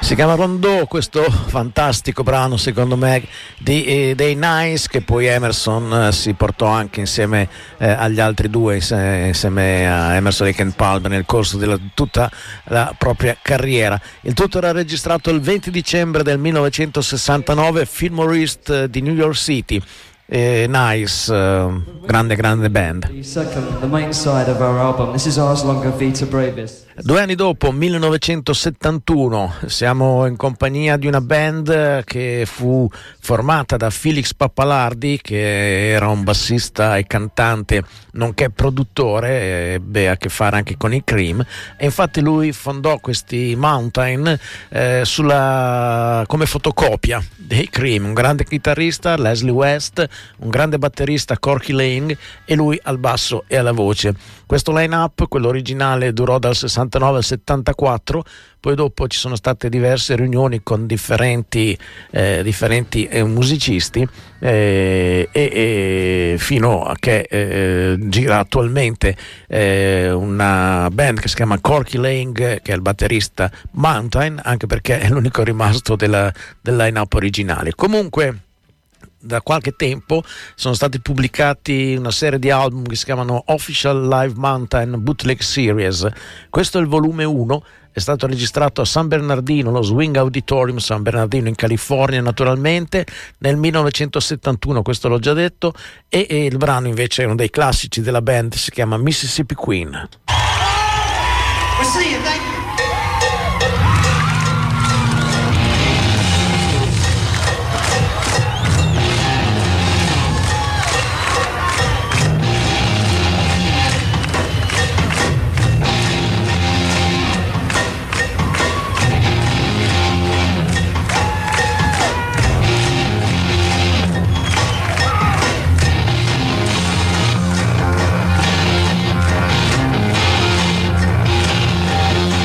Si chiama Rondeau, questo fantastico brano secondo me di, eh, dei Nice, che poi Emerson eh, si portò anche insieme eh, agli altri due, insieme a Emerson, Lake and Palmer, nel corso di tutta la propria carriera. Il tutto era registrato il venti dicembre del millenovecentosessantanove, Fillmore East di New York City. Eh, Nice, uh, grande grande band. The second, the main side of our album. This is Ars Longa Vita Brevis. Due anni dopo, millenovecentosettantuno, siamo in compagnia di una band che fu formata da Felix Pappalardi, che era un bassista e cantante nonché produttore, ebbe a che fare anche con i Cream, e infatti lui fondò questi Mountain eh, sulla, come fotocopia dei Cream. Un grande chitarrista, Leslie West, un grande batterista, Corky Lang, e lui al basso e alla voce. Questo line-up, quello originale, durò dal sessantanove al settantaquattro, poi dopo ci sono state diverse riunioni con differenti, eh, differenti eh, musicisti eh, e, e fino a che eh, gira attualmente eh, una band che si chiama Corky Lang, che è il batterista Mountain, anche perché è l'unico rimasto della, del line-up originale. Comunque, da qualche tempo sono stati pubblicati una serie di album che si chiamano Official Live Mountain Bootleg Series. Questo è il volume uno, è stato registrato a San Bernardino, lo Swing Auditorium San Bernardino in California, naturalmente nel millenovecentosettantuno, questo l'ho già detto, e, e il brano invece è uno dei classici della band, si chiama Mississippi Queen. We'll see you, thank you. Thank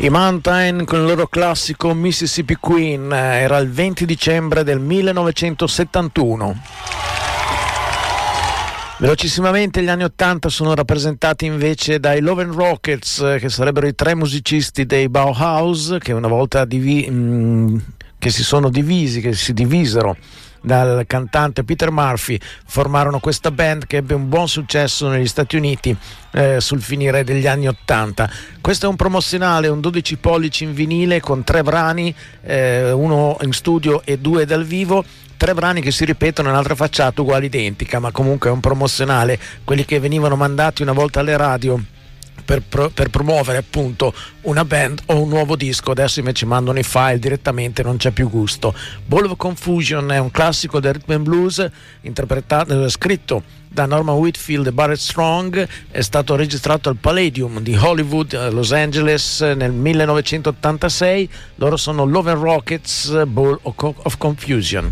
I Mountain con il loro classico Mississippi Queen, era il venti dicembre del millenovecentosettantuno. Velocissimamente gli anni ottanta sono rappresentati invece dai Love and Rockets, che sarebbero i tre musicisti dei Bauhaus, che una volta divi- mh, che si sono divisi, che si divisero dal cantante Peter Murphy, formarono questa band che ebbe un buon successo negli Stati Uniti eh, sul finire degli anni ottanta. Questo è un promozionale, un dodici pollici in vinile con tre brani, eh, uno in studio e due dal vivo, tre brani che si ripetono in un'altra facciata uguale identica, ma comunque è un promozionale, quelli che venivano mandati una volta alle radio Per, pro, per promuovere appunto una band o un nuovo disco. Adesso invece mandano i file direttamente, non c'è più gusto. Ball of Confusion è un classico del rhythm and blues interpretato, scritto da Norman Whitfield e Barrett Strong, è stato registrato al Palladium di Hollywood, Los Angeles, nel millenovecentottantasei. Loro sono Love and Rockets, Ball of Confusion.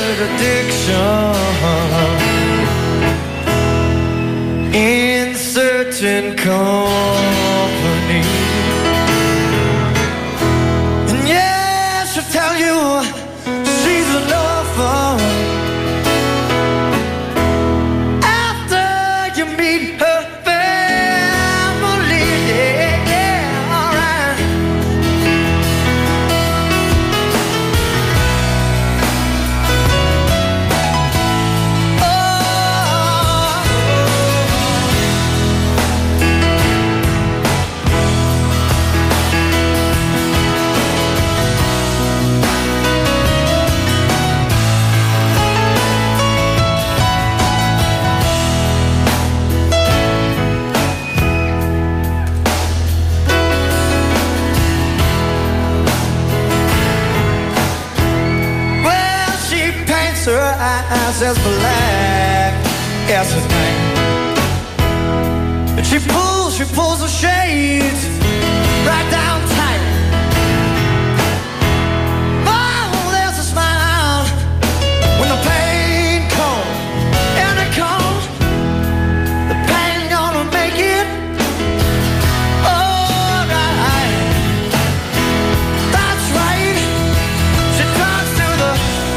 word addiction in certain company. And yes, she'll tell you she's a lover after you meet her family. Yeah, yeah, alright. Her eyes as black as the night, and she pulls, she pulls the shades right down tight. Oh, there's a smile when the pain comes, and it comes. The pain gonna make it all right. That's right. She talks to the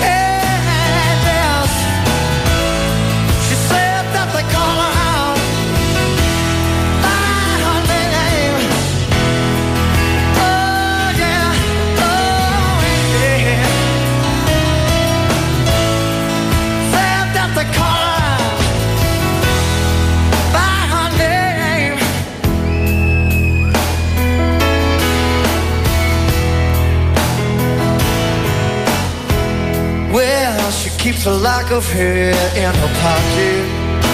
keeps a lock of hair in her pocket.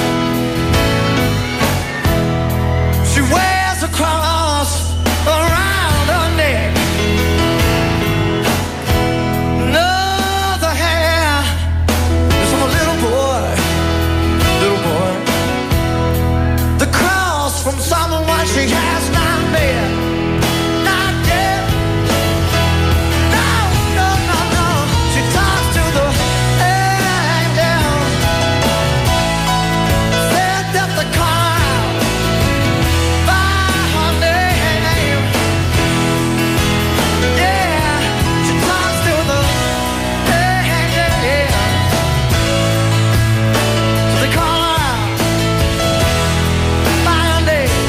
She wears a cross around her neck. Another hair is from a little boy, little boy. The cross from someone she has not met. Not yet. No, no, no, no. She talks to the the car by her name. Yeah, she talks to the yeah, yeah, yeah. So they call her out by her name.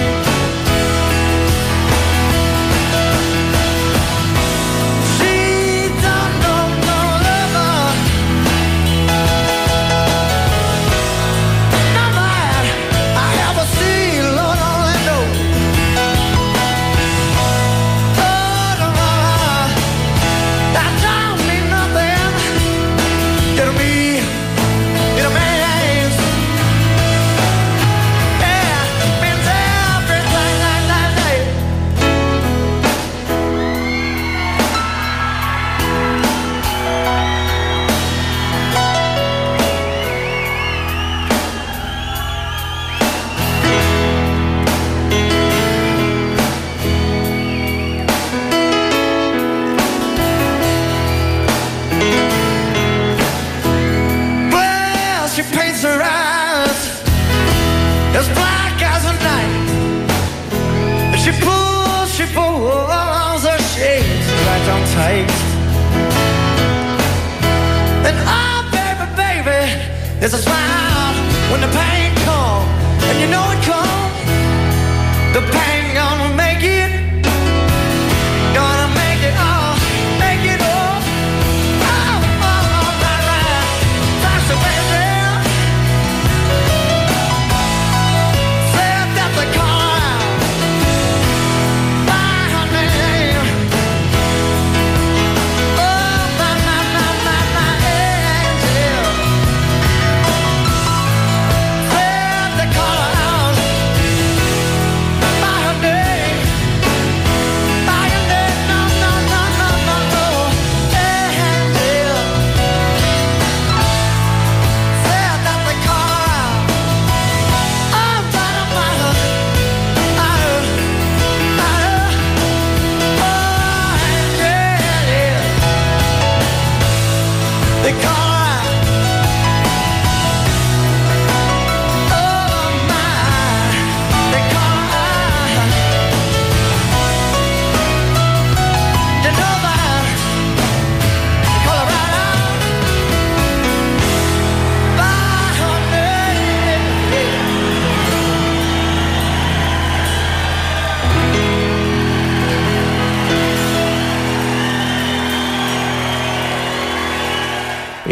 She don't know no lover. No man I ever see, Lord only knows. Oh, no, no, that don't mean nothing. It'll be, it'll means, yeah, means everything like that day. Well, she paints her eyes as black as a night, and she pulls, she pulls her shades right down tight. And oh, baby, baby, there's a smile when the pain comes, and you know it comes. The pain gonna make it, gonna make it all, make it all. Oh, oh, oh, right, right. That's the way it is. Said that they call her out by her name. Oh, my, my, my, my, my angel.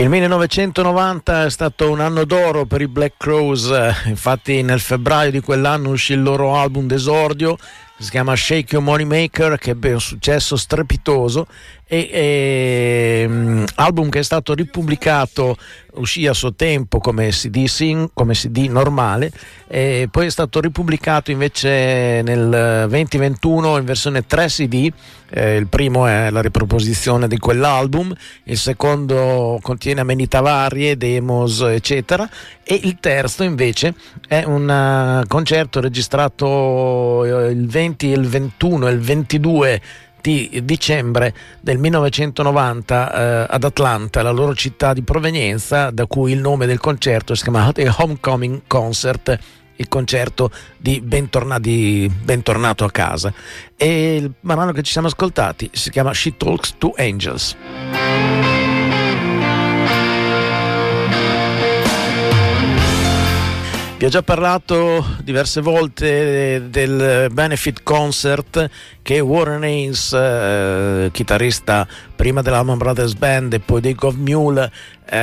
Il millenovecentonovanta è stato un anno d'oro per i Black Crowes, infatti nel febbraio di quell'anno uscì il loro album d'esordio, si chiama Shake Your Money Maker, che ebbe un successo strepitoso, e, e um, album che è stato ripubblicato, uscì a suo tempo come C D, sing, come C D normale, e poi è stato ripubblicato invece nel duemilaventuno in versione tre C D. Eh, il primo è la riproposizione di quell'album, il secondo contiene amenità varie, demos eccetera, e il terzo invece è un uh, concerto registrato il venti, il ventuno e il ventidue di dicembre del millenovecentonovanta eh, ad Atlanta, la loro città di provenienza, da cui il nome del concerto si chiama The Homecoming Concert, il concerto di, bentorna- di bentornato a casa. E il brano che ci siamo ascoltati si chiama She Talks to Angels. Vi ho già parlato diverse volte del benefit concert che Warren Haynes, eh, chitarrista prima della Allman Brothers Band e poi dei Gov Mule,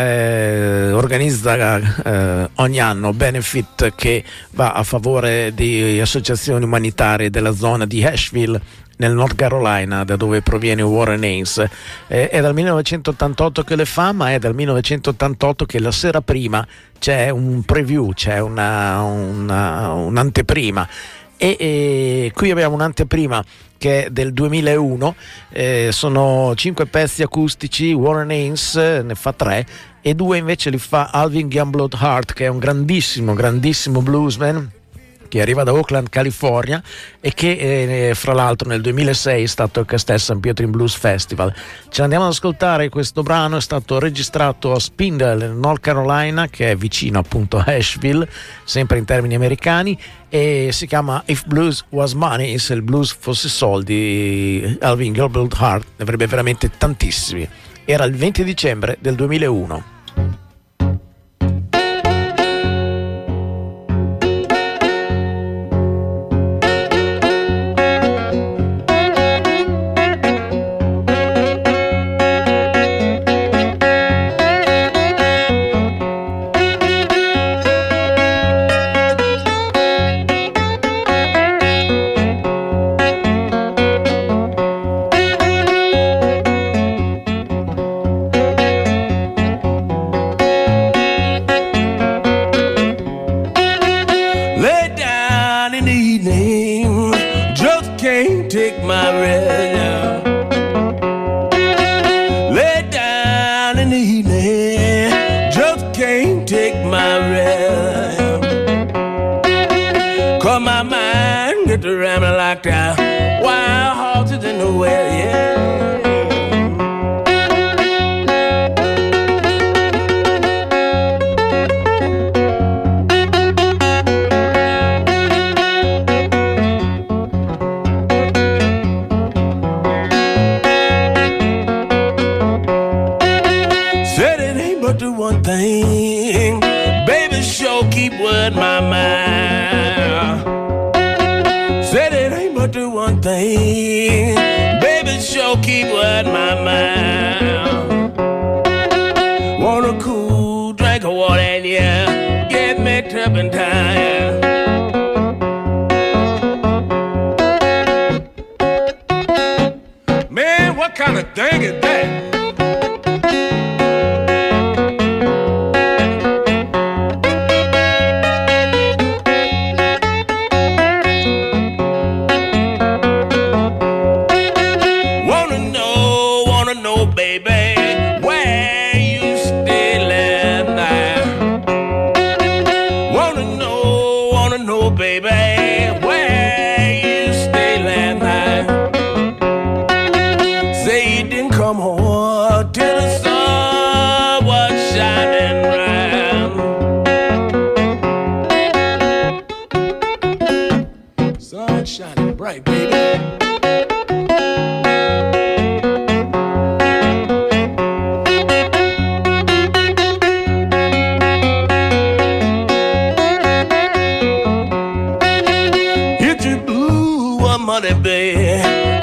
eh, organizza eh, ogni anno, benefit che va a favore di associazioni umanitarie della zona di Asheville nel North Carolina, da dove proviene Warren Haynes. Eh, è dal millenovecentottantotto che le fa, ma è dal millenovecentottantotto che la sera prima c'è un preview, c'è una, una, un'anteprima. E, e qui abbiamo un'anteprima che è del duemilauno, eh, sono cinque pezzi acustici, Warren Haynes ne fa tre e due invece li fa Alvin Youngblood Hart, che è un grandissimo, grandissimo bluesman che arriva da Oakland, California, e che eh, fra l'altro nel duemilasei è stato al Castel San Pietro in Blues Festival. Ce l'andiamo ad ascoltare, questo brano è stato registrato a Spindle, North Carolina, che è vicino appunto a Asheville, sempre in termini americani, e si chiama If Blues Was Money, se il blues fosse soldi. Alvin Youngblood Hart ne avrebbe veramente tantissimi. Era il venti dicembre del duemilauno.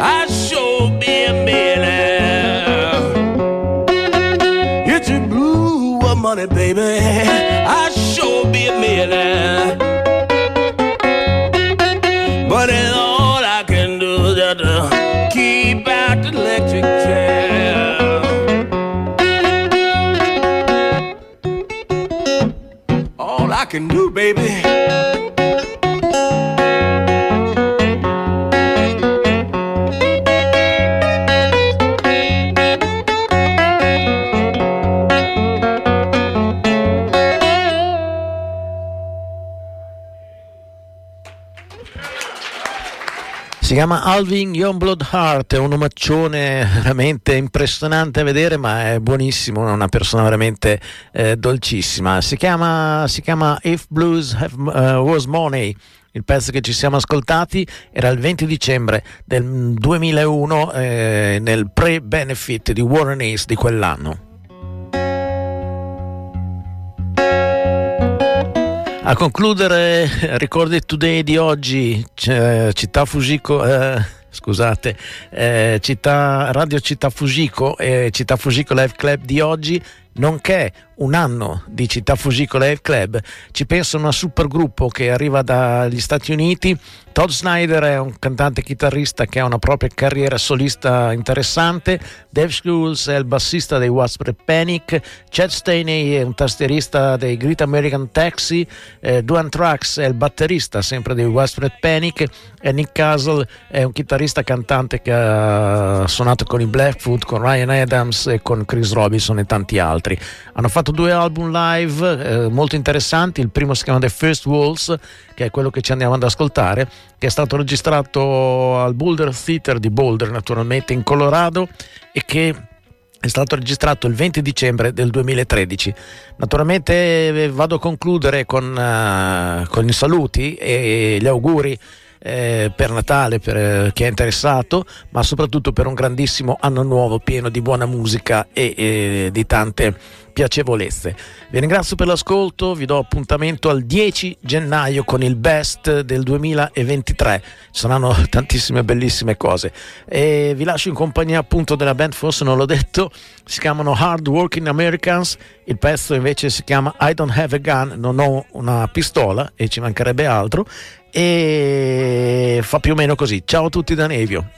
It's a blue baby, I sure be a millionaire. But it's all I can do just to keep out the electric chair. All I can do, baby. Si chiama Alvin Youngblood Hart, è un omaccione veramente impressionante a vedere, ma è buonissimo, è una persona veramente eh, dolcissima. Si chiama, si chiama If Blues Have, uh, Was Money. Il pezzo che ci siamo ascoltati era il venti dicembre del duemilauno, eh, nel pre-benefit di Warren Ace di quell'anno. A concludere, Recorded Today di oggi, c- città Fujiko, eh, scusate, eh, città, Radio Città Fujiko e Città Fujiko Live Club di oggi, nonché un anno di Città Fujiko Live Club. Ci pensa una super gruppo che arriva dagli Stati Uniti. Todd Snyder è un cantante chitarrista che ha una propria carriera solista interessante. Dave Schools è il bassista dei Widespread Panic. Chad Staney è un tastierista dei Great American Taxi. eh, Duane Trax è il batterista sempre dei Widespread Panic, e Nick Castle è un chitarrista cantante che ha suonato con i Blackfoot, con Ryan Adams e con Chris Robinson e tanti altri. Hanno fatto due album live eh, molto interessanti. Il primo si chiama The First Waltz, che è quello che ci andiamo ad ascoltare, che è stato registrato al Boulder Theater di Boulder, naturalmente in Colorado, e che è stato registrato il venti dicembre del duemilatredici. Naturalmente eh, vado a concludere con, uh, con i saluti e gli auguri Eh, per Natale, per eh, chi è interessato, ma soprattutto per un grandissimo anno nuovo pieno di buona musica e, e di tante piacevolezze. Vi ringrazio per l'ascolto, vi do appuntamento al dieci gennaio con il Best del duemilaventitré. Ci saranno tantissime bellissime cose e vi lascio in compagnia appunto della band, forse non l'ho detto, si chiamano Hard Working Americans. Il pezzo invece si chiama I Don't Have a Gun, non ho una pistola, e ci mancherebbe altro, e fa più o meno così. Ciao a tutti da Nevio.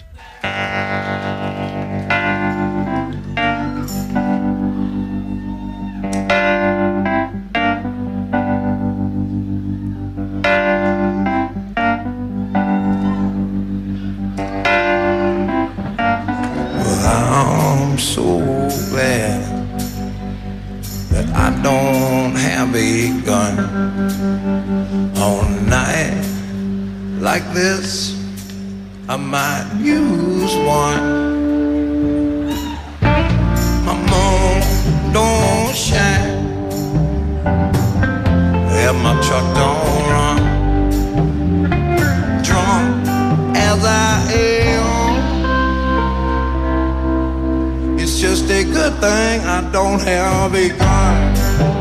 Well, I'm so glad that I don't have a gun. On a night like this, I might use one. My moon don't shine, and my truck don't run. Drunk as I am, it's just a good thing I don't have a gun.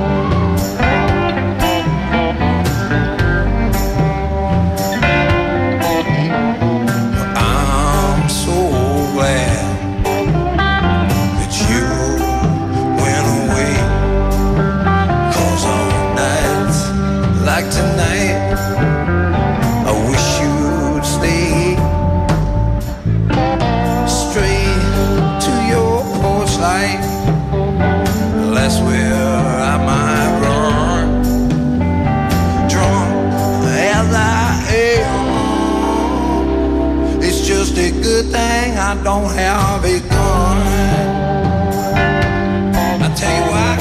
Like tonight, I wish you'd stay straight to your porch light. That's where I might run. Drunk as I am, it's just a good thing I don't have a gun. I tell you why.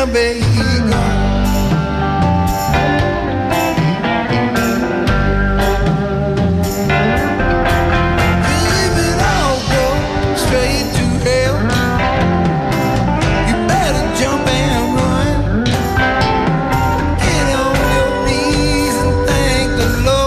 wherever he goes. If it all goes straight to hell, you better jump and run. Get on your knees and thank the Lord.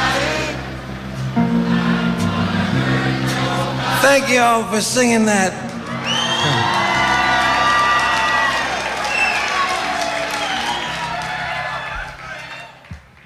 Thank you all for singing that.